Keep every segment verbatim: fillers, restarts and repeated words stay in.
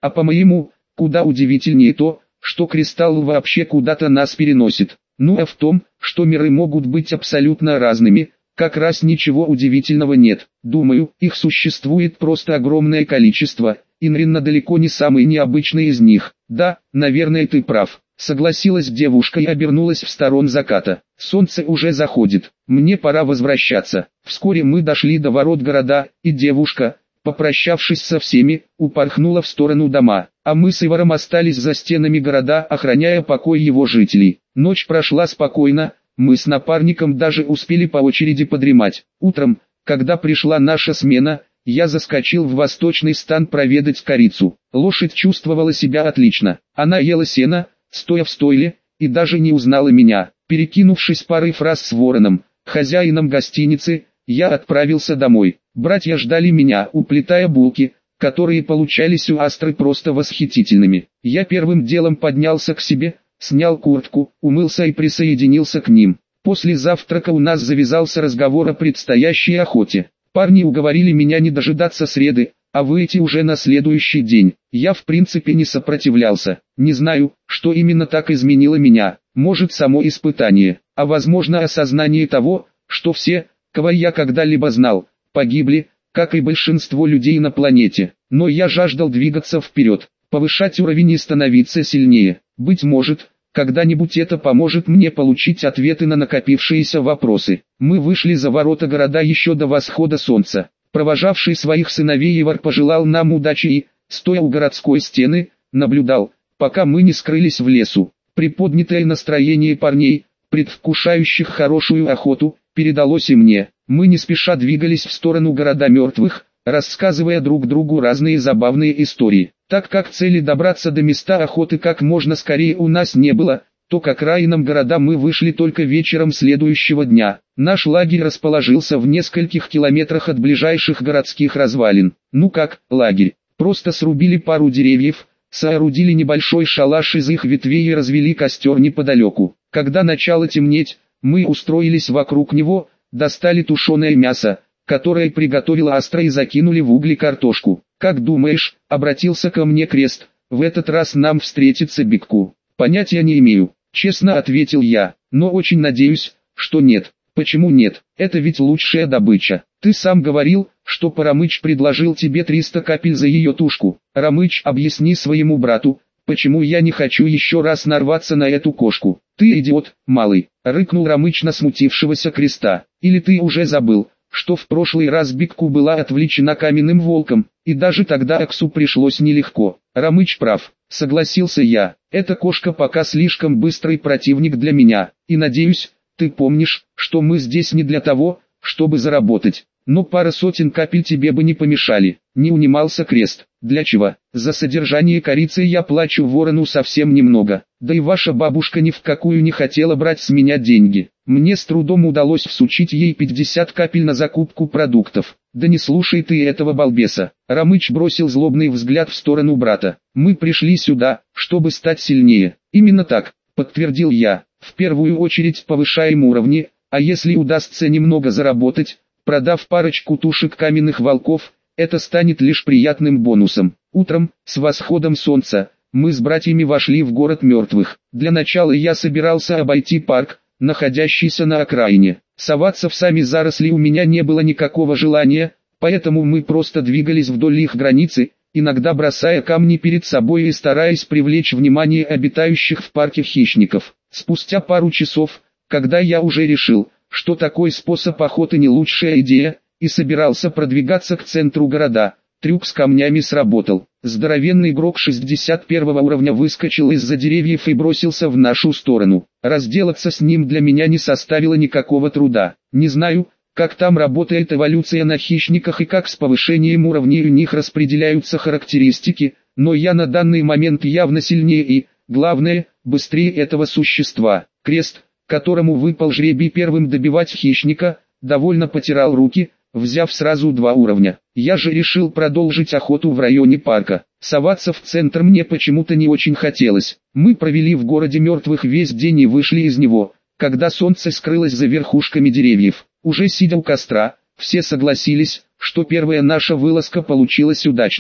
А по-моему, куда удивительнее то, что кристалл вообще куда-то нас переносит. Ну а в том, что миры могут быть абсолютно разными, как раз ничего удивительного нет. Думаю, их существует просто огромное количество, и Нринна далеко не самый необычный из них. Да, наверное, ты прав. Согласилась девушка и обернулась в сторону заката. Солнце уже заходит, мне пора возвращаться. Вскоре мы дошли до ворот города, и девушка, попрощавшись со всеми, упорхнула в сторону дома, а мы с Иваром остались за стенами города, охраняя покой его жителей. Ночь прошла спокойно, мы с напарником даже успели по очереди подремать. Утром, когда пришла наша смена, я заскочил в восточный стан проведать корицу. Лошадь чувствовала себя отлично, она ела сено, стоя в стойле, и даже не узнала меня. Перекинувшись парой фраз с Вороном, хозяином гостиницы, я отправился домой. Братья ждали меня, уплетая булки, которые получались у Астры просто восхитительными. Я первым делом поднялся к себе, снял куртку, умылся и присоединился к ним. После завтрака у нас завязался разговор о предстоящей охоте. Парни уговорили меня не дожидаться среды, а выйти уже на следующий день. Я в принципе не сопротивлялся. Не знаю, что именно так изменило меня. Может, само испытание, а возможно осознание того, что все, кого я когда-либо знал, погибли, как и большинство людей на планете. Но я жаждал двигаться вперед, повышать уровень и становиться сильнее. Быть может, когда-нибудь это поможет мне получить ответы на накопившиеся вопросы. Мы вышли за ворота города еще до восхода солнца. Провожавший своих сыновей Ивар пожелал нам удачи и, стоя у городской стены, наблюдал, пока мы не скрылись в лесу. Приподнятое настроение парней, предвкушающих хорошую охоту, передалось и мне. Мы не спеша двигались в сторону города мертвых, рассказывая друг другу разные забавные истории. Так как цели добраться до места охоты как можно скорее у нас не было, то к окраинам города мы вышли только вечером следующего дня. Наш лагерь расположился в нескольких километрах от ближайших городских развалин. Ну как, лагерь? Просто срубили пару деревьев, соорудили небольшой шалаш из их ветвей и развели костер неподалеку. Когда начало темнеть, мы устроились вокруг него, достали тушеное мясо, которое приготовила Астра, и закинули в угли картошку. «Как думаешь?» — обратился ко мне Крест, — «в этот раз нам встретится Бикку?» «Понятия не имею», — честно ответил я, — «но очень надеюсь, что нет». «Почему нет? Это ведь лучшая добыча. Ты сам говорил, что Парамыч предложил тебе триста капель за ее тушку. Рамыч, объясни своему брату, почему я не хочу еще раз нарваться на эту кошку». «Ты идиот, малый», — рыкнул Рамыч на смутившегося Креста. «Или ты уже забыл, что в прошлый раз Бикку была отвлечена каменным волком, и даже тогда Аксу пришлось нелегко». «Рамыч прав», — согласился я. «Эта кошка пока слишком быстрый противник для меня, и надеюсь, ты помнишь, что мы здесь не для того, чтобы заработать. Но пара сотен капель тебе бы не помешали». Не унимался Крест. «Для чего? За содержание корицы я плачу Ворону совсем немного. Да и ваша бабушка ни в какую не хотела брать с меня деньги. Мне с трудом удалось всучить ей пятьдесят капель на закупку продуктов». «Да не слушай ты этого балбеса». Рамыч бросил злобный взгляд в сторону брата. «Мы пришли сюда, чтобы стать сильнее». «Именно так», — подтвердил я. «В первую очередь повышаем уровни, а если удастся немного заработать, продав парочку тушек каменных волков, это станет лишь приятным бонусом». Утром, с восходом солнца, мы с братьями вошли в город мертвых. Для начала я собирался обойти парк, находящийся на окраине. Соваться в сами заросли у меня не было никакого желания, поэтому мы просто двигались вдоль их границы, иногда бросая камни перед собой и стараясь привлечь внимание обитающих в парке хищников. Спустя пару часов, когда я уже решил, что такой способ охоты не лучшая идея, и собирался продвигаться к центру города, трюк с камнями сработал. Здоровенный игрок шестьдесят первого уровня выскочил из-за деревьев и бросился в нашу сторону. Разделаться с ним для меня не составило никакого труда. Не знаю, как там работает эволюция на хищниках и как с повышением уровней у них распределяются характеристики, но я на данный момент явно сильнее и, главное, быстрее этого существа. Крест, которому выпал жребий первым добивать хищника, довольно потирал руки, взяв сразу два уровня. Я же решил продолжить охоту в районе парка. Соваться в центр мне почему-то не очень хотелось. Мы провели в городе мертвых весь день и вышли из него, когда солнце скрылось за верхушками деревьев. Уже сидя у костра, все согласились, что первая наша вылазка получилась удачной.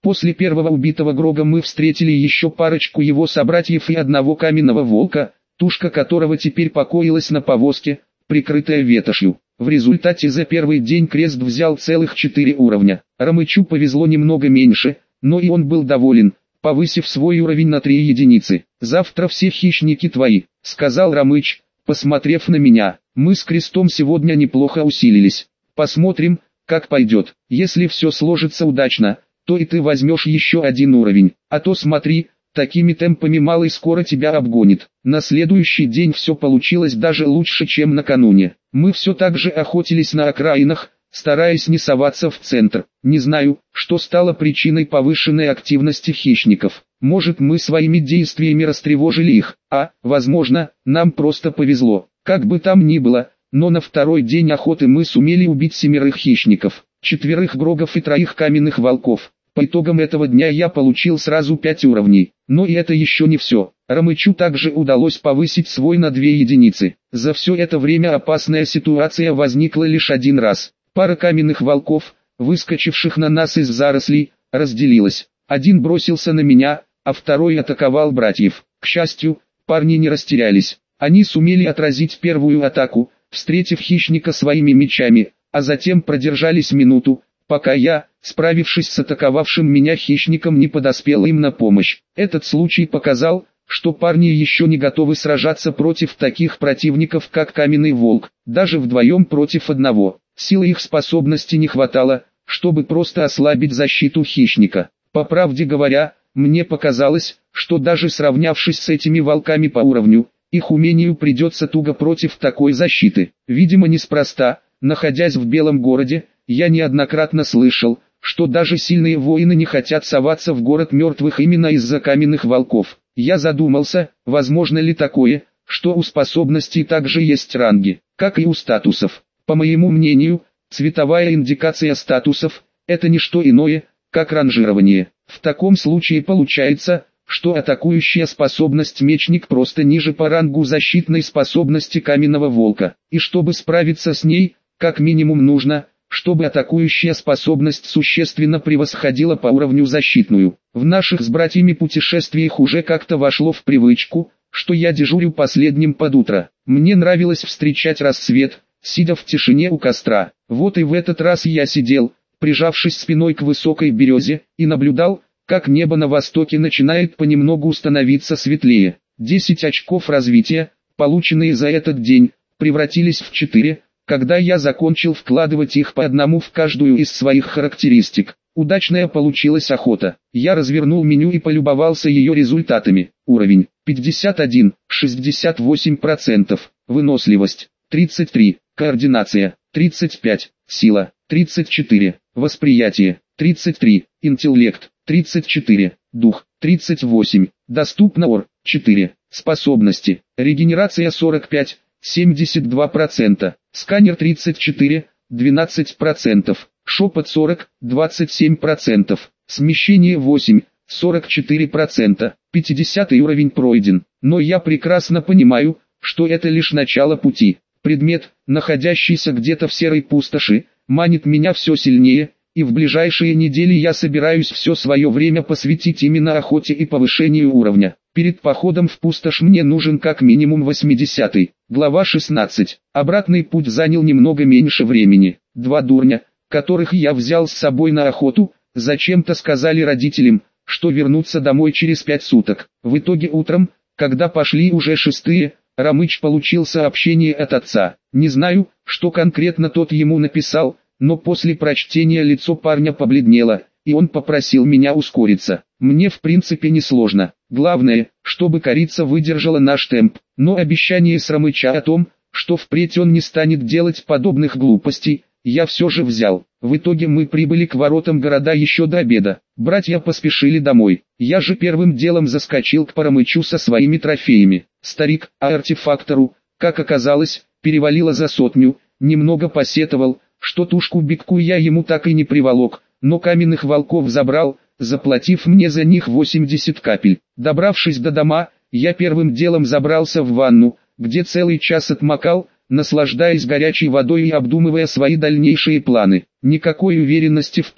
После первого убитого Грога мы встретили еще парочку его собратьев и одного каменного волка, тушка которого теперь покоилась на повозке, прикрытая ветошью. В результате за первый день крест взял целых четыре уровня. Ромычу повезло немного меньше, но и он был доволен, повысив свой уровень на три единицы. «Завтра все хищники твои», — сказал Ромыч, посмотрев на меня. «Мы с крестом сегодня неплохо усилились. Посмотрим, как пойдет. Если все сложится удачно, то и ты возьмешь еще один уровень. А то смотри, такими темпами малый скоро тебя обгонит». На следующий день все получилось даже лучше, чем накануне. Мы все так же охотились на окраинах, стараясь не соваться в центр. Не знаю, что стало причиной повышенной активности хищников. Может, мы своими действиями растревожили их, а, возможно, нам просто повезло. Как бы там ни было, но на второй день охоты мы сумели убить семерых хищников, четверых грогов и троих каменных волков. По итогам этого дня я получил сразу пять уровней. Но и это еще не все. Ромычу также удалось повысить свой на две единицы. За все это время опасная ситуация возникла лишь один раз. Пара каменных волков, выскочивших на нас из зарослей, разделилась. Один бросился на меня, а второй атаковал братьев. К счастью, парни не растерялись. Они сумели отразить первую атаку, встретив хищника своими мечами, а затем продержались минуту, пока я, справившись с атаковавшим меня хищником, не подоспел им на помощь. Этот случай показал, что парни еще не готовы сражаться против таких противников, как каменный волк, даже вдвоем против одного. Силы их способности не хватало, чтобы просто ослабить защиту хищника. По правде говоря, мне показалось, что даже сравнявшись с этими волками по уровню, их умению придется туго против такой защиты. Видимо, неспроста, находясь в Белом городе, я неоднократно слышал, что даже сильные воины не хотят соваться в город мертвых именно из-за каменных волков. Я задумался, возможно ли такое, что у способностей также есть ранги, как и у статусов. По моему мнению, цветовая индикация статусов – это не что иное, как ранжирование. В таком случае получается, что атакующая способность мечник просто ниже по рангу защитной способности каменного волка. И чтобы справиться с ней, как минимум нужно, чтобы атакующая способность существенно превосходила по уровню защитную. В наших с братьями путешествиях уже как-то вошло в привычку, что я дежурю последним под утро. Мне нравилось встречать рассвет, сидя в тишине у костра. Вот и в этот раз я сидел, прижавшись спиной к высокой березе, и наблюдал, как небо на востоке начинает понемногу становиться светлее. Десять очков развития, полученные за этот день, превратились в четыре, когда я закончил вкладывать их по одному в каждую из своих характеристик. Удачная получилась охота. Я развернул меню и полюбовался ее результатами. Уровень пятьдесят один, шестьдесят восемь процентов, выносливость тридцать три, координация тридцать пять, сила тридцать четыре, восприятие тридцать три, интеллект тридцать четыре, дух тридцать восемь, доступно ор четыре, способности, регенерация сорок пять, семьдесят два процента, сканер тридцать четыре, двенадцать процентов, шепот сорок, двадцать семь процентов, смещение восемь, сорок четыре процента, пятидесятый уровень пройден, но я прекрасно понимаю, что это лишь начало пути. Предмет, находящийся где-то в серой пустоши, манит меня все сильнее, и в ближайшие недели я собираюсь все свое время посвятить именно охоте и повышению уровня. Перед походом в пустошь мне нужен как минимум восьмидесятый. Глава шестнадцать. Обратный путь занял немного меньше времени. Два дурня, которых я взял с собой на охоту, зачем-то сказали родителям, что вернутся домой через пять суток. В итоге утром, когда пошли уже шестые, Ромыч получил сообщение от отца. Не знаю, что конкретно тот ему написал, но после прочтения лицо парня побледнело, и он попросил меня ускориться. Мне в принципе не сложно. Главное, чтобы корица выдержала наш темп. Но обещание с Ромыча о том, что впредь он не станет делать подобных глупостей, я все же взял. В итоге мы прибыли к воротам города еще до обеда. Братья поспешили домой. Я же первым делом заскочил к Ромычу со своими трофеями. Старик, а артефактору, как оказалось, перевалило за сотню, немного посетовал, что тушку-битку я ему так и не приволок, но каменных волков забрал, заплатив мне за них восемьдесят капель. Добравшись до дома, я первым делом забрался в ванну, где целый час отмокал, наслаждаясь горячей водой и обдумывая свои дальнейшие планы. Никакой уверенности в том,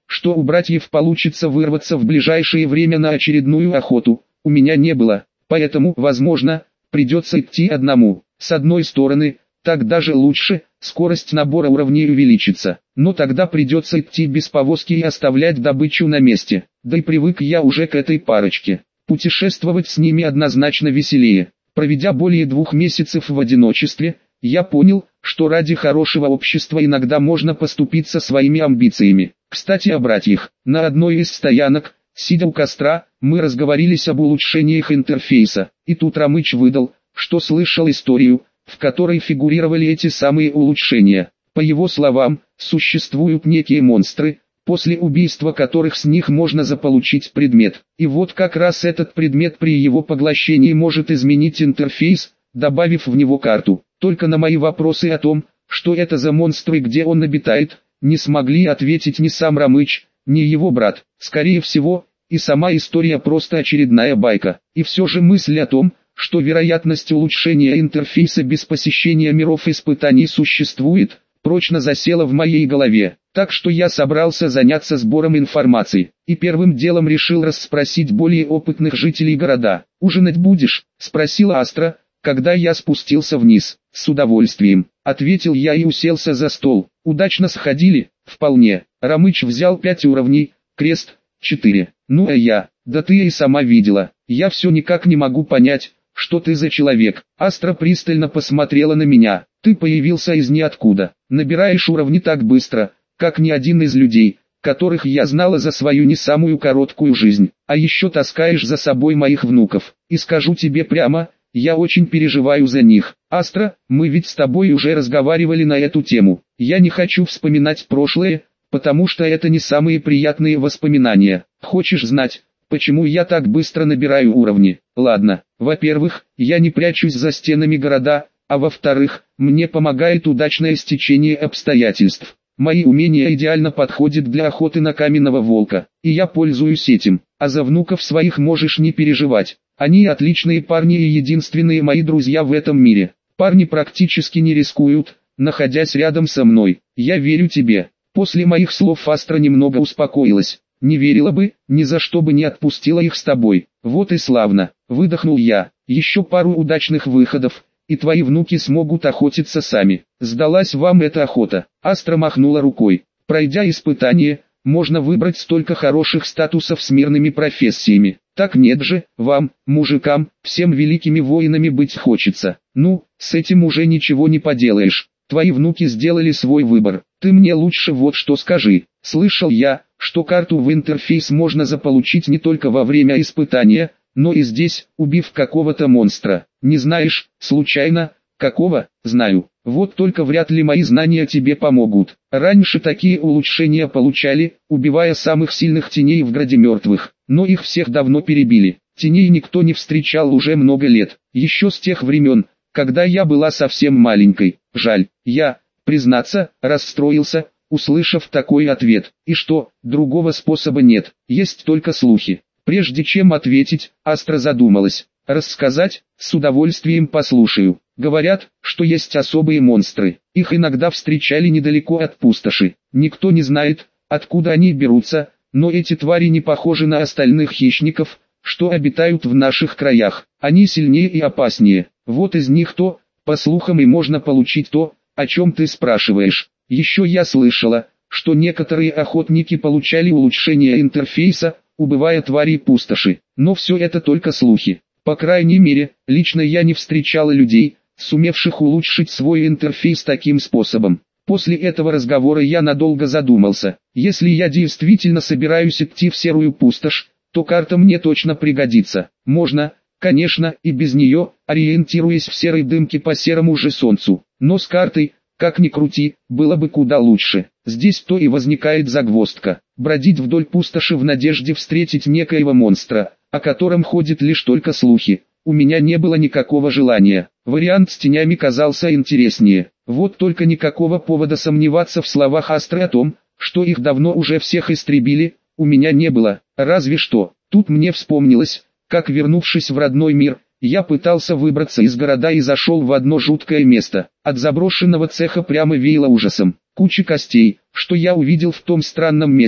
что у братьев получится вырваться в ближайшее время на очередную охоту, у меня не было, поэтому, возможно, придется идти одному. С одной стороны, так даже лучше, скорость набора уровней увеличится, но тогда придется идти без повозки и оставлять добычу на месте, да и привык я уже к этой парочке. Путешествовать с ними однозначно веселее. Проведя более двух месяцев в одиночестве, я понял, что ради хорошего общества иногда можно поступиться своими амбициями. Кстати, о братьях. На одной из стоянок, сидя у костра, мы разговорились об улучшениях интерфейса, и тут Ромыч выдал, что слышал историю, в которой фигурировали эти самые улучшения. По его словам, существуют некие монстры, после убийства которых с них можно заполучить предмет. И вот как раз этот предмет при его поглощении может изменить интерфейс, добавив в него карту. Только на мои вопросы о том, что это за монстр и где он обитает, не смогли ответить ни сам Ромыч, ни его брат. Скорее всего, и сама история просто очередная байка. И все же мысль о том, что вероятность улучшения интерфейса без посещения миров испытаний существует, прочно засела в моей голове. Так что я собрался заняться сбором информации, и первым делом решил расспросить более опытных жителей города. «Ужинать будешь?» – спросила Астра, когда я спустился вниз. «С удовольствием», – ответил я и уселся за стол. «Удачно сходили?» «Вполне». Ромыч взял пять уровней, крест – четыре. «Ну а я?» «Да ты и сама видела. Я все никак не могу понять, что ты за человек». Астра пристально посмотрела на меня. «Ты появился из ниоткуда. Набираешь уровни так быстро, как ни один из людей, которых я знала за свою не самую короткую жизнь. А еще таскаешь за собой моих внуков. И скажу тебе прямо, я очень переживаю за них. Астра, мы ведь с тобой уже разговаривали на эту тему. Я не хочу вспоминать прошлое, потому что это не самые приятные воспоминания. Хочешь знать, почему я так быстро набираю уровни? Ладно, во-первых, я не прячусь за стенами города, а во-вторых, мне помогает удачное стечение обстоятельств. Мои умения идеально подходят для охоты на каменного волка, и я пользуюсь этим. А за внуков своих можешь не переживать. Они отличные парни и единственные мои друзья в этом мире. Парни практически не рискуют, находясь рядом со мной. Я верю тебе». После моих слов Астра немного успокоилась. «Не верила бы, ни за что бы не отпустила их с тобой». «Вот и славно», — выдохнул я. «Еще пару удачных выходов, и твои внуки смогут охотиться сами. Сдалась вам эта охота?» Астра махнула рукой. «Пройдя испытание, можно выбрать столько хороших статусов с мирными профессиями. Так нет же, вам, мужикам, всем великими воинами быть хочется. Ну, с этим уже ничего не поделаешь. Твои внуки сделали свой выбор. Ты мне лучше вот что скажи. Слышал я, что карту в интерфейс можно заполучить не только во время испытания, но и здесь, убив какого-то монстра. Не знаешь, случайно, какого? Знаю. Вот только вряд ли мои знания тебе помогут. Раньше такие улучшения получали, убивая самых сильных теней в граде мертвых, но их всех давно перебили. Теней никто не встречал уже много лет, еще с тех времен, когда я была совсем маленькой. Жаль, я, признаться, расстроился, услышав такой ответ. И что, другого способа нет, есть только слухи. Прежде чем ответить, Астра задумалась. Рассказать, с удовольствием послушаю. Говорят, что есть особые монстры. Их иногда встречали недалеко от пустоши. Никто не знает, откуда они берутся, но эти твари не похожи на остальных хищников, что обитают в наших краях. Они сильнее и опаснее. Вот из них то, по слухам, и можно получить то, о чем ты спрашиваешь. Еще я слышала, что некоторые охотники получали улучшение интерфейса, убивая тварей пустоши. Но все это только слухи. По крайней мере, лично я не встречала людей, сумевших улучшить свой интерфейс таким способом. После этого разговора я надолго задумался. Если я действительно собираюсь идти в серую пустошь, то карта мне точно пригодится. Можно, конечно, и без нее, ориентируясь в серой дымке по серому же солнцу. Но с картой, как ни крути, было бы куда лучше. Здесь то и возникает загвоздка. Бродить вдоль пустоши в надежде встретить некоего монстра, о котором ходят лишь только слухи, у меня не было никакого желания. Вариант с тенями казался интереснее. Вот только никакого повода сомневаться в словах Астры о том, что их давно уже всех истребили, у меня не было. Разве что, тут мне вспомнилось, как, вернувшись в родной мир, я пытался выбраться из города и зашел в одно жуткое место. От заброшенного цеха прямо веяло ужасом. Куча костей, что я увидел в том странном месте,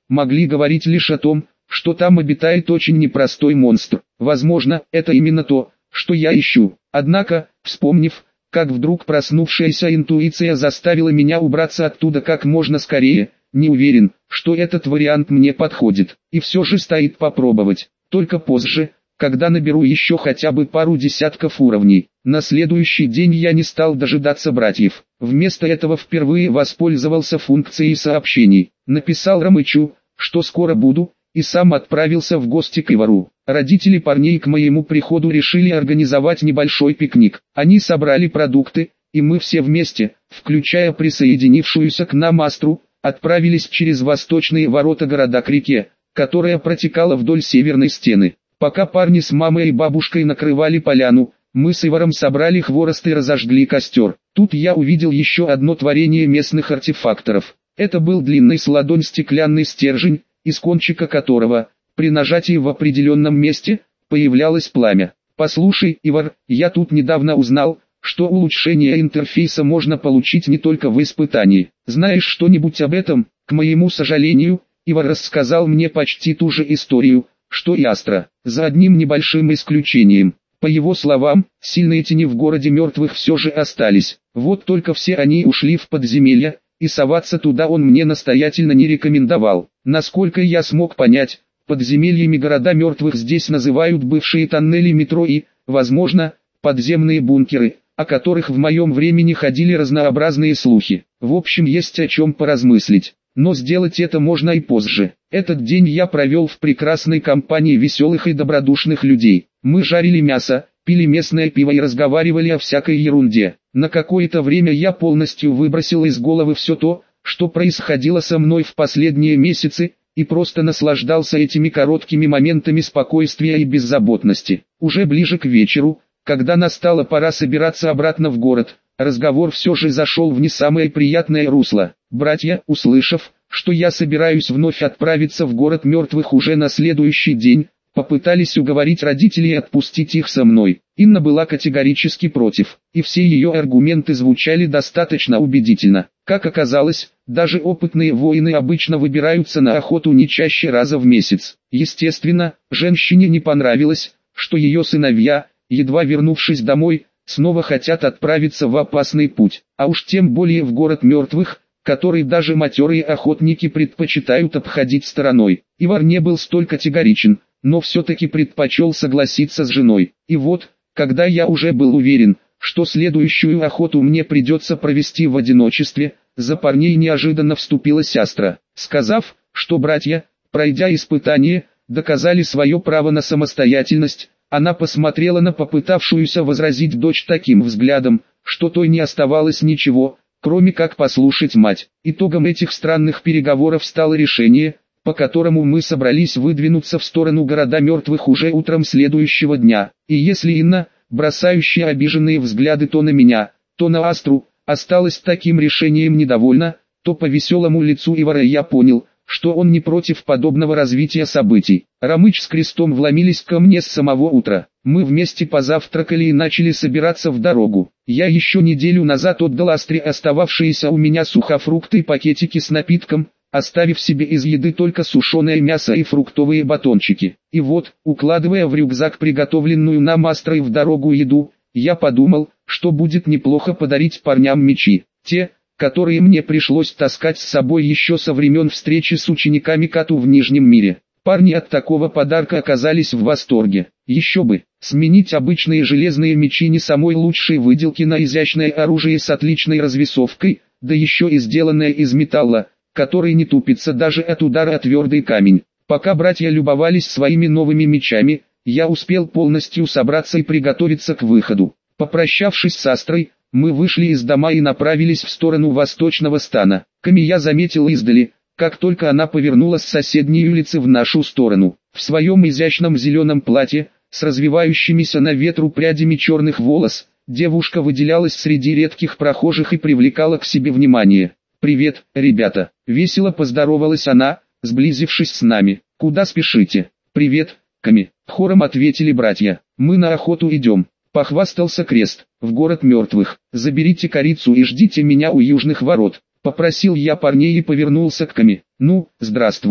могли говорить лишь о том, что там обитает очень непростой монстр. Возможно, это именно то, что я ищу. Однако, вспомнив, как вдруг проснувшаяся интуиция заставила меня убраться оттуда как можно скорее, не уверен, что этот вариант мне подходит. И все же стоит попробовать. Только позже, когда наберу еще хотя бы пару десятков уровней. На следующий день я не стал дожидаться братьев. Вместо этого впервые воспользовался функцией сообщений. Написал Ромычу, что скоро буду, и сам отправился в гости к Ивару. Родители парней к моему приходу решили организовать небольшой пикник. Они собрали продукты, и мы все вместе, включая присоединившуюся к нам Астру, отправились через восточные ворота города к реке, которая протекала вдоль северной стены. Пока парни с мамой и бабушкой накрывали поляну, мы с Иваром собрали хворост и разожгли костер. Тут я увидел еще одно творение местных артефакторов. Это был длинный с ладонь стеклянный стержень, из кончика которого, при нажатии в определенном месте, появлялось пламя. «Послушай, Ивар, я тут недавно узнал, что улучшение интерфейса можно получить не только в испытании. Знаешь что-нибудь об этом?» К моему сожалению, Ивар рассказал мне почти ту же историю, что и Астра, за одним небольшим исключением. По его словам, сильные тени в городе мертвых все же остались. Вот только все они ушли в подземелья, и соваться туда он мне настоятельно не рекомендовал. Насколько я смог понять, подземельями города мертвых здесь называют бывшие тоннели метро и, возможно, подземные бункеры, о которых в моем времени ходили разнообразные слухи. В общем, есть о чем поразмыслить. Но сделать это можно и позже. Этот день я провел в прекрасной компании веселых и добродушных людей. Мы жарили мясо, пили местное пиво и разговаривали о всякой ерунде. На какое-то время я полностью выбросил из головы все то, что происходило со мной в последние месяцы, и просто наслаждался этими короткими моментами спокойствия и беззаботности. Уже ближе к вечеру, когда настала пора собираться обратно в город, разговор все же зашел в не самое приятное русло. Братья, услышав, что я собираюсь вновь отправиться в город мертвых уже на следующий день, попытались уговорить родителей отпустить их со мной. Инна была категорически против, и все ее аргументы звучали достаточно убедительно. Как оказалось, даже опытные воины обычно выбираются на охоту не чаще раза в месяц. Естественно, женщине не понравилось, что ее сыновья, едва вернувшись домой, снова хотят отправиться в опасный путь, а уж тем более в город мертвых, который даже матерые охотники предпочитают обходить стороной. Ивар не был столь категоричен, но все-таки предпочел согласиться с женой. И вот, когда я уже был уверен, что следующую охоту мне придется провести в одиночестве, за парней неожиданно вступилась Астра, сказав, что братья, пройдя испытание, доказали свое право на самостоятельность. Она посмотрела на попытавшуюся возразить дочь таким взглядом, что той не оставалось ничего, кроме как послушать мать. Итогом этих странных переговоров стало решение, по которому мы собрались выдвинуться в сторону города мертвых уже утром следующего дня. И если Инна, бросающая обиженные взгляды то на меня, то на Астру, осталась таким решением недовольна, то по веселому лицу Ивара я понял, что он не против подобного развития событий. Ромыч с Крестом вломились ко мне с самого утра. Мы вместе позавтракали и начали собираться в дорогу. Я еще неделю назад отдал Астре остававшиеся у меня сухофрукты и пакетики с напитком, оставив себе из еды только сушеное мясо и фруктовые батончики. И вот, укладывая в рюкзак приготовленную нам Астрой в дорогу еду, я подумал, что будет неплохо подарить парням мечи. Те, которые мне пришлось таскать с собой еще со времен встречи с учениками Кату в Нижнем мире. Парни от такого подарка оказались в восторге. Еще бы, сменить обычные железные мечи не самой лучшей выделки на изящное оружие с отличной развесовкой, да еще и сделанное из металла, который не тупится даже от удара о твердый камень. Пока братья любовались своими новыми мечами, я успел полностью собраться и приготовиться к выходу. Попрощавшись с Астрой, мы вышли из дома и направились в сторону восточного стана. Ками я заметил издали, как только она повернула с соседней улицы в нашу сторону. В своем изящном зеленом платье, с развивающимися на ветру прядями черных волос, девушка выделялась среди редких прохожих и привлекала к себе внимание. «Привет, ребята!» — весело поздоровалась она, сблизившись с нами. «Куда спешите?» «Привет, Ками!» — хором ответили братья. «Мы на охоту идем», — похвастался Крест. «В город мертвых. Заберите корицу и ждите меня у южных ворот», — попросил я парней и повернулся к Ками. «Ну, здравствуй.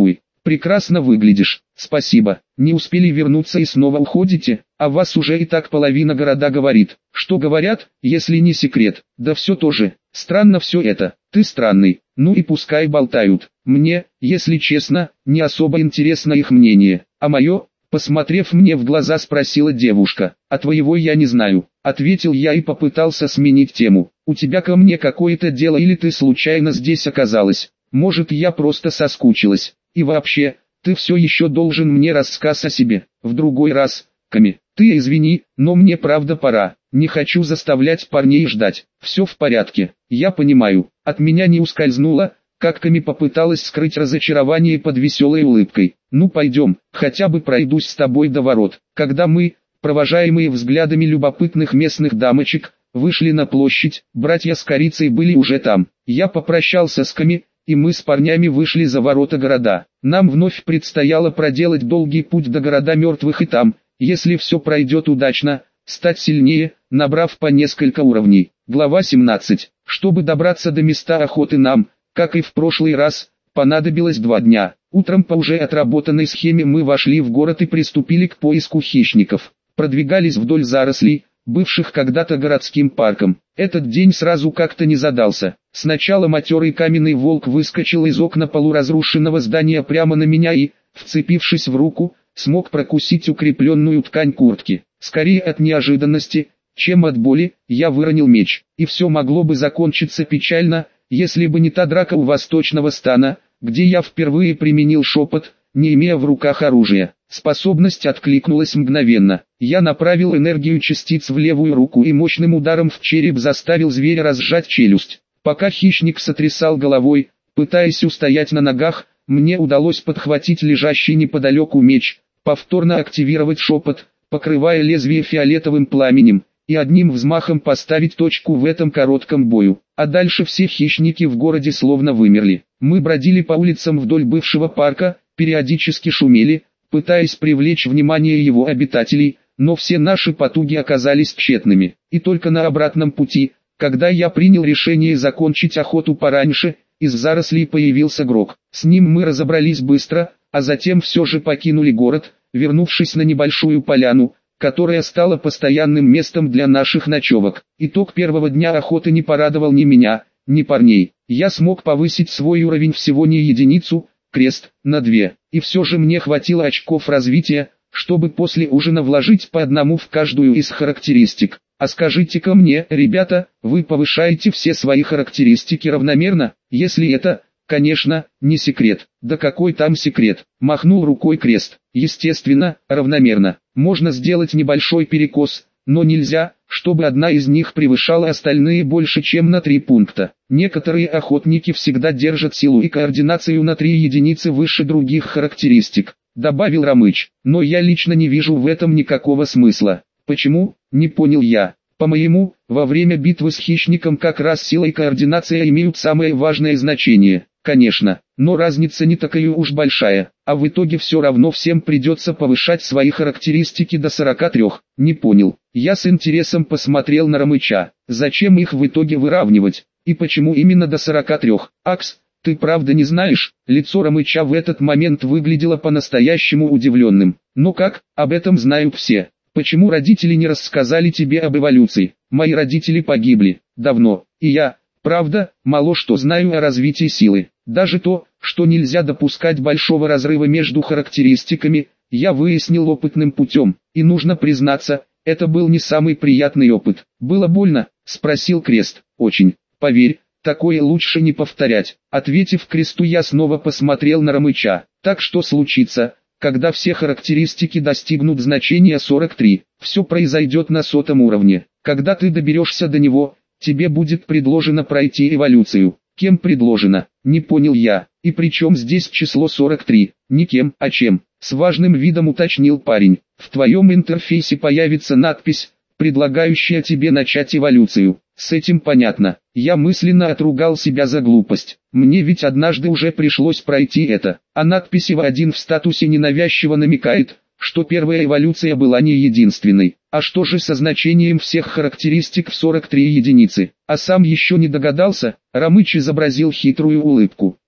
Прекрасно выглядишь. Спасибо. Не успели вернуться и снова уходите? А вас уже и так половина города говорит. Что говорят, если не секрет? Да все тоже. Странно все это. Ты странный. Ну и пускай болтают. Мне, если честно, не особо интересно их мнение. А мое, посмотрев мне в глаза, спросила девушка. А твоего я не знаю. Ответил я и попытался сменить тему. У тебя ко мне какое-то дело или ты случайно здесь оказалась? Может, я просто соскучилась. И вообще, ты все еще должен мне рассказ о себе. В другой раз, Ками. Ты извини, но мне правда пора. Не хочу заставлять парней ждать. Все в порядке. Я понимаю. От меня не ускользнуло, как Ками попыталась скрыть разочарование под веселой улыбкой. Ну пойдем, хотя бы пройдусь с тобой до ворот. Когда мы, провожаемые взглядами любопытных местных дамочек, вышли на площадь, братья с корицей были уже там. Я попрощался с Ками, и мы с парнями вышли за ворота города. Нам вновь предстояло проделать долгий путь до города мертвых и там, если все пройдет удачно, стать сильнее, набрав по несколько уровней. Глава семнадцать. Чтобы добраться до места охоты нам, как и в прошлый раз, понадобилось два дня. Утром по уже отработанной схеме мы вошли в город и приступили к поиску хищников. Продвигались вдоль зарослей, бывших когда-то городским парком. Этот день сразу как-то не задался. Сначала матерый каменный волк выскочил из окна полуразрушенного здания прямо на меня и, вцепившись в руку, смог прокусить укрепленную ткань куртки. Скорее от неожиданности, чем от боли, я выронил меч. И все могло бы закончиться печально, если бы не та драка у восточного стана, где я впервые применил шепот, не имея в руках оружия. Способность откликнулась мгновенно. Я направил энергию частиц в левую руку и мощным ударом в череп заставил зверя разжать челюсть. Пока хищник сотрясал головой, пытаясь устоять на ногах, мне удалось подхватить лежащий неподалеку меч, повторно активировать шепот, покрывая лезвие фиолетовым пламенем, и одним взмахом поставить точку в этом коротком бою. А дальше все хищники в городе словно вымерли. Мы бродили по улицам вдоль бывшего парка, периодически шумели, пытаясь привлечь внимание его обитателей, но все наши потуги оказались тщетными. И только на обратном пути, когда я принял решение закончить охоту пораньше, из зарослей появился Грок. С ним мы разобрались быстро, а затем все же покинули город, вернувшись на небольшую поляну, которая стала постоянным местом для наших ночевок. Итог первого дня охоты не порадовал ни меня, ни парней. Я смог повысить свой уровень всего не единицу, крест, на две. И все же мне хватило очков развития, чтобы после ужина вложить по одному в каждую из характеристик. А скажите-ка мне, ребята, вы повышаете все свои характеристики равномерно, если это, конечно, не секрет. Да какой там секрет? Махнул рукой крест. Естественно, равномерно. Можно сделать небольшой перекос, но нельзя, чтобы одна из них превышала остальные больше чем на три пункта. Некоторые охотники всегда держат силу и координацию на три единицы выше других характеристик, добавил Ромыч. Но я лично не вижу в этом никакого смысла. Почему? Не понял я. По-моему, во время битвы с хищником как раз сила и координация имеют самое важное значение. Конечно, но разница не такая уж большая, а в итоге все равно всем придется повышать свои характеристики до сорока трёх. Не понял. Я с интересом посмотрел на Ромыча. Зачем их в итоге выравнивать? И почему именно до сорока трёх? Акс, ты правда не знаешь? Лицо Ромыча в этот момент выглядело по-настоящему удивленным. Ну как, об этом знают все. Почему родители не рассказали тебе об эволюции? Мои родители погибли давно, и я, правда, мало что знаю о развитии силы. Даже то, что нельзя допускать большого разрыва между характеристиками, я выяснил опытным путем. И нужно признаться, это был не самый приятный опыт. Было больно? Спросил Крест. Очень. Поверь, такое лучше не повторять. Ответив Кресту, я снова посмотрел на Ромыча. Так что случится, когда все характеристики достигнут значения сорок три? Все произойдет на сотом уровне. Когда ты доберешься до него, тебе будет предложено пройти эволюцию. Кем предложено? Не понял я. И при чем здесь число сорок три? Никем, а чем? С важным видом уточнил парень. В твоем интерфейсе появится надпись, предлагающая тебе начать эволюцию. С этим понятно. Я мысленно отругал себя за глупость. Мне ведь однажды уже пришлось пройти это. А надпись Ива один в статусе ненавязчиво намекает, что первая эволюция была не единственной. А что же со значением всех характеристик в сорок три единицы? А сам еще не догадался? Ромыч изобразил хитрую улыбку.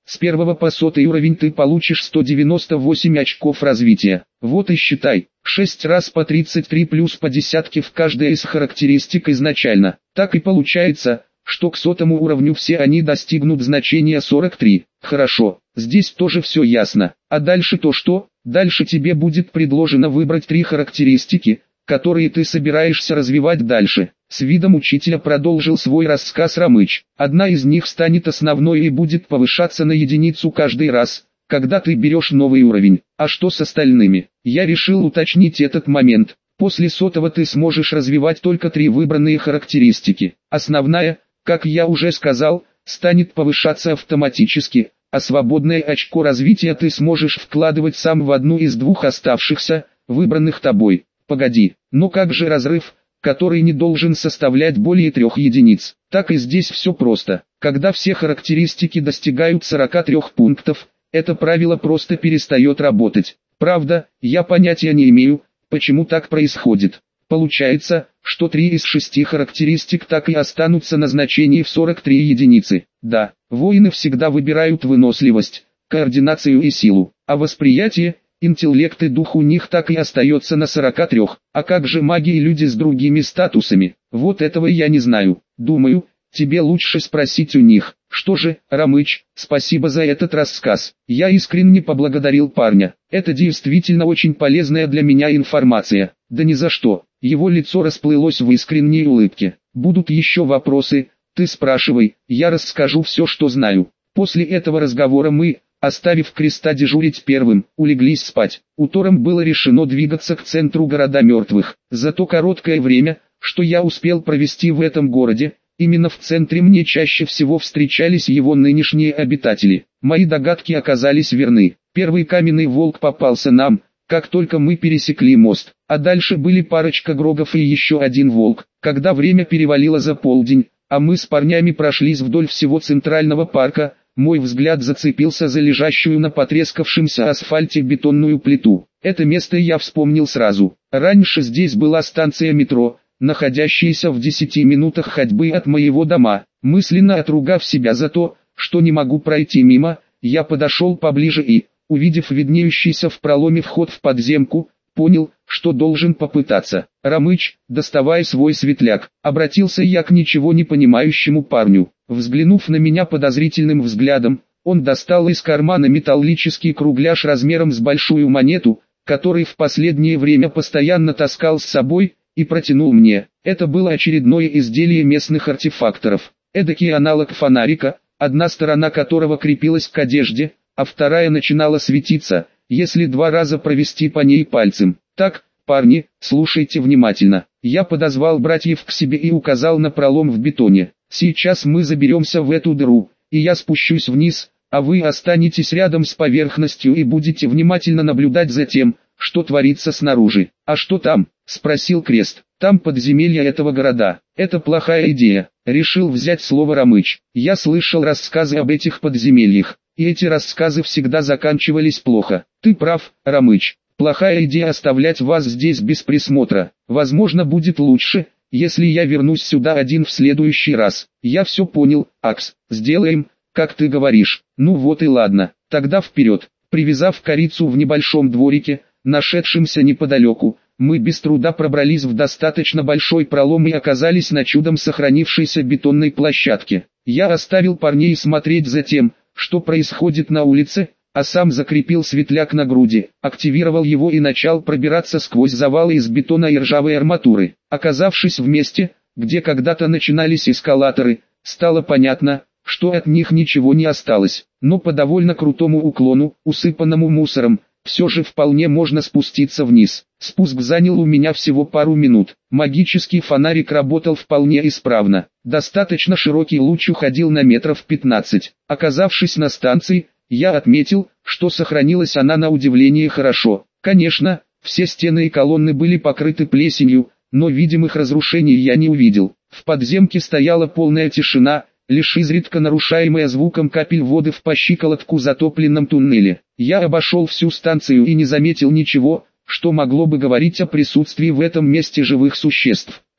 С первого по сотый уровень ты получишь сто девяносто восемь очков развития. Вот и считай, шесть раз по тридцать три плюс по десятке в каждой из характеристик изначально. Так и получается, что к сотому уровню все они достигнут значения сорок три. Хорошо, здесь тоже все ясно. А дальше то что? Дальше тебе будет предложено выбрать три характеристики, которые ты собираешься развивать дальше. С видом учителя продолжил свой рассказ Ромыч. Одна из них станет основной и будет повышаться на единицу каждый раз, когда ты берешь новый уровень. А что с остальными? Я решил уточнить этот момент. После сотого ты сможешь развивать только три выбранные характеристики. Основная, как я уже сказал, станет повышаться автоматически, а свободное очко развития ты сможешь вкладывать сам в одну из двух оставшихся, выбранных тобой. Погоди, но как же разрыв, который не должен составлять более трех единиц? Так и здесь все просто. Когда все характеристики достигают сорока трёх пунктов, это правило просто перестает работать. Правда, я понятия не имею, почему так происходит. Получается, что три из шести характеристик так и останутся на значении в сорок три единицы. Да, воины всегда выбирают выносливость, координацию и силу, а восприятие, интеллект и дух у них так и остается на сорока трёх. А как же маги и люди с другими статусами? Вот этого я не знаю. Думаю, тебе лучше спросить у них. Что же, Ромыч, спасибо за этот рассказ. Я искренне поблагодарил парня. Это действительно очень полезная для меня информация. Да ни за что. Его лицо расплылось в искренней улыбке. Будут еще вопросы, ты спрашивай, я расскажу все, что знаю. После этого разговора мы, оставив Креста дежурить первым, улеглись спать. Утром было решено двигаться к центру города мертвых. За то короткое время, что я успел провести в этом городе, именно в центре мне чаще всего встречались его нынешние обитатели. Мои догадки оказались верны. Первый каменный волк попался нам, как только мы пересекли мост, а дальше были парочка грогов и еще один волк. Когда время перевалило за полдень, а мы с парнями прошлись вдоль всего центрального парка, мой взгляд зацепился за лежащую на потрескавшемся асфальте бетонную плиту. Это место я вспомнил сразу. Раньше здесь была станция метро, находящаяся в десяти минутах ходьбы от моего дома. Мысленно отругав себя за то, что не могу пройти мимо, я подошел поближе и, увидев виднеющийся в проломе вход в подземку, понял, что должен попытаться. «Ромыч, доставай свой светляк», — обратился я к ничего не понимающему парню. Взглянув на меня подозрительным взглядом, он достал из кармана металлический кругляш размером с большую монету, который в последнее время постоянно таскал с собой, и протянул мне. Это было очередное изделие местных артефакторов. Эдакий аналог фонарика, одна сторона которого крепилась к одежде, а вторая начинала светиться, если два раза провести по ней пальцем. Так, парни, слушайте внимательно. Я подозвал братьев к себе и указал на пролом в бетоне. Сейчас мы заберемся в эту дыру, и я спущусь вниз, а вы останетесь рядом с поверхностью и будете внимательно наблюдать за тем, что творится снаружи. А что там? Спросил Крест. Там подземелье этого города. Это плохая идея. Решил взять слово Ромыч. Я слышал рассказы об этих подземельях, и эти рассказы всегда заканчивались плохо. Ты прав, Ромыч. Плохая идея оставлять вас здесь без присмотра. Возможно, будет лучше, если я вернусь сюда один в следующий раз. Я все понял, Акс. Сделаем, как ты говоришь. Ну вот и ладно. Тогда вперед. Привязав корицу в небольшом дворике, нашедшемся неподалеку, мы без труда пробрались в достаточно большой пролом и оказались на чудом сохранившейся бетонной площадке. Я оставил парней смотреть за тем, что происходит на улице, а сам закрепил светляк на груди, активировал его и начал пробираться сквозь завалы из бетона и ржавой арматуры. Оказавшись в месте, где когда-то начинались эскалаторы, стало понятно, что от них ничего не осталось, но по довольно крутому уклону, усыпанному мусором, все же вполне можно спуститься вниз. Спуск занял у меня всего пару минут. Магический фонарик работал вполне исправно. Достаточно широкий луч уходил на метров пятнадцать. Оказавшись на станции, я отметил, что сохранилась она на удивление хорошо. Конечно, все стены и колонны были покрыты плесенью, но видимых разрушений я не увидел. В подземке стояла полная тишина, лишь изредка нарушаемая звуком капель воды в по щиколотку затопленном туннеле. Я обошел всю станцию и не заметил ничего, что могло бы говорить о присутствии в этом месте живых существ.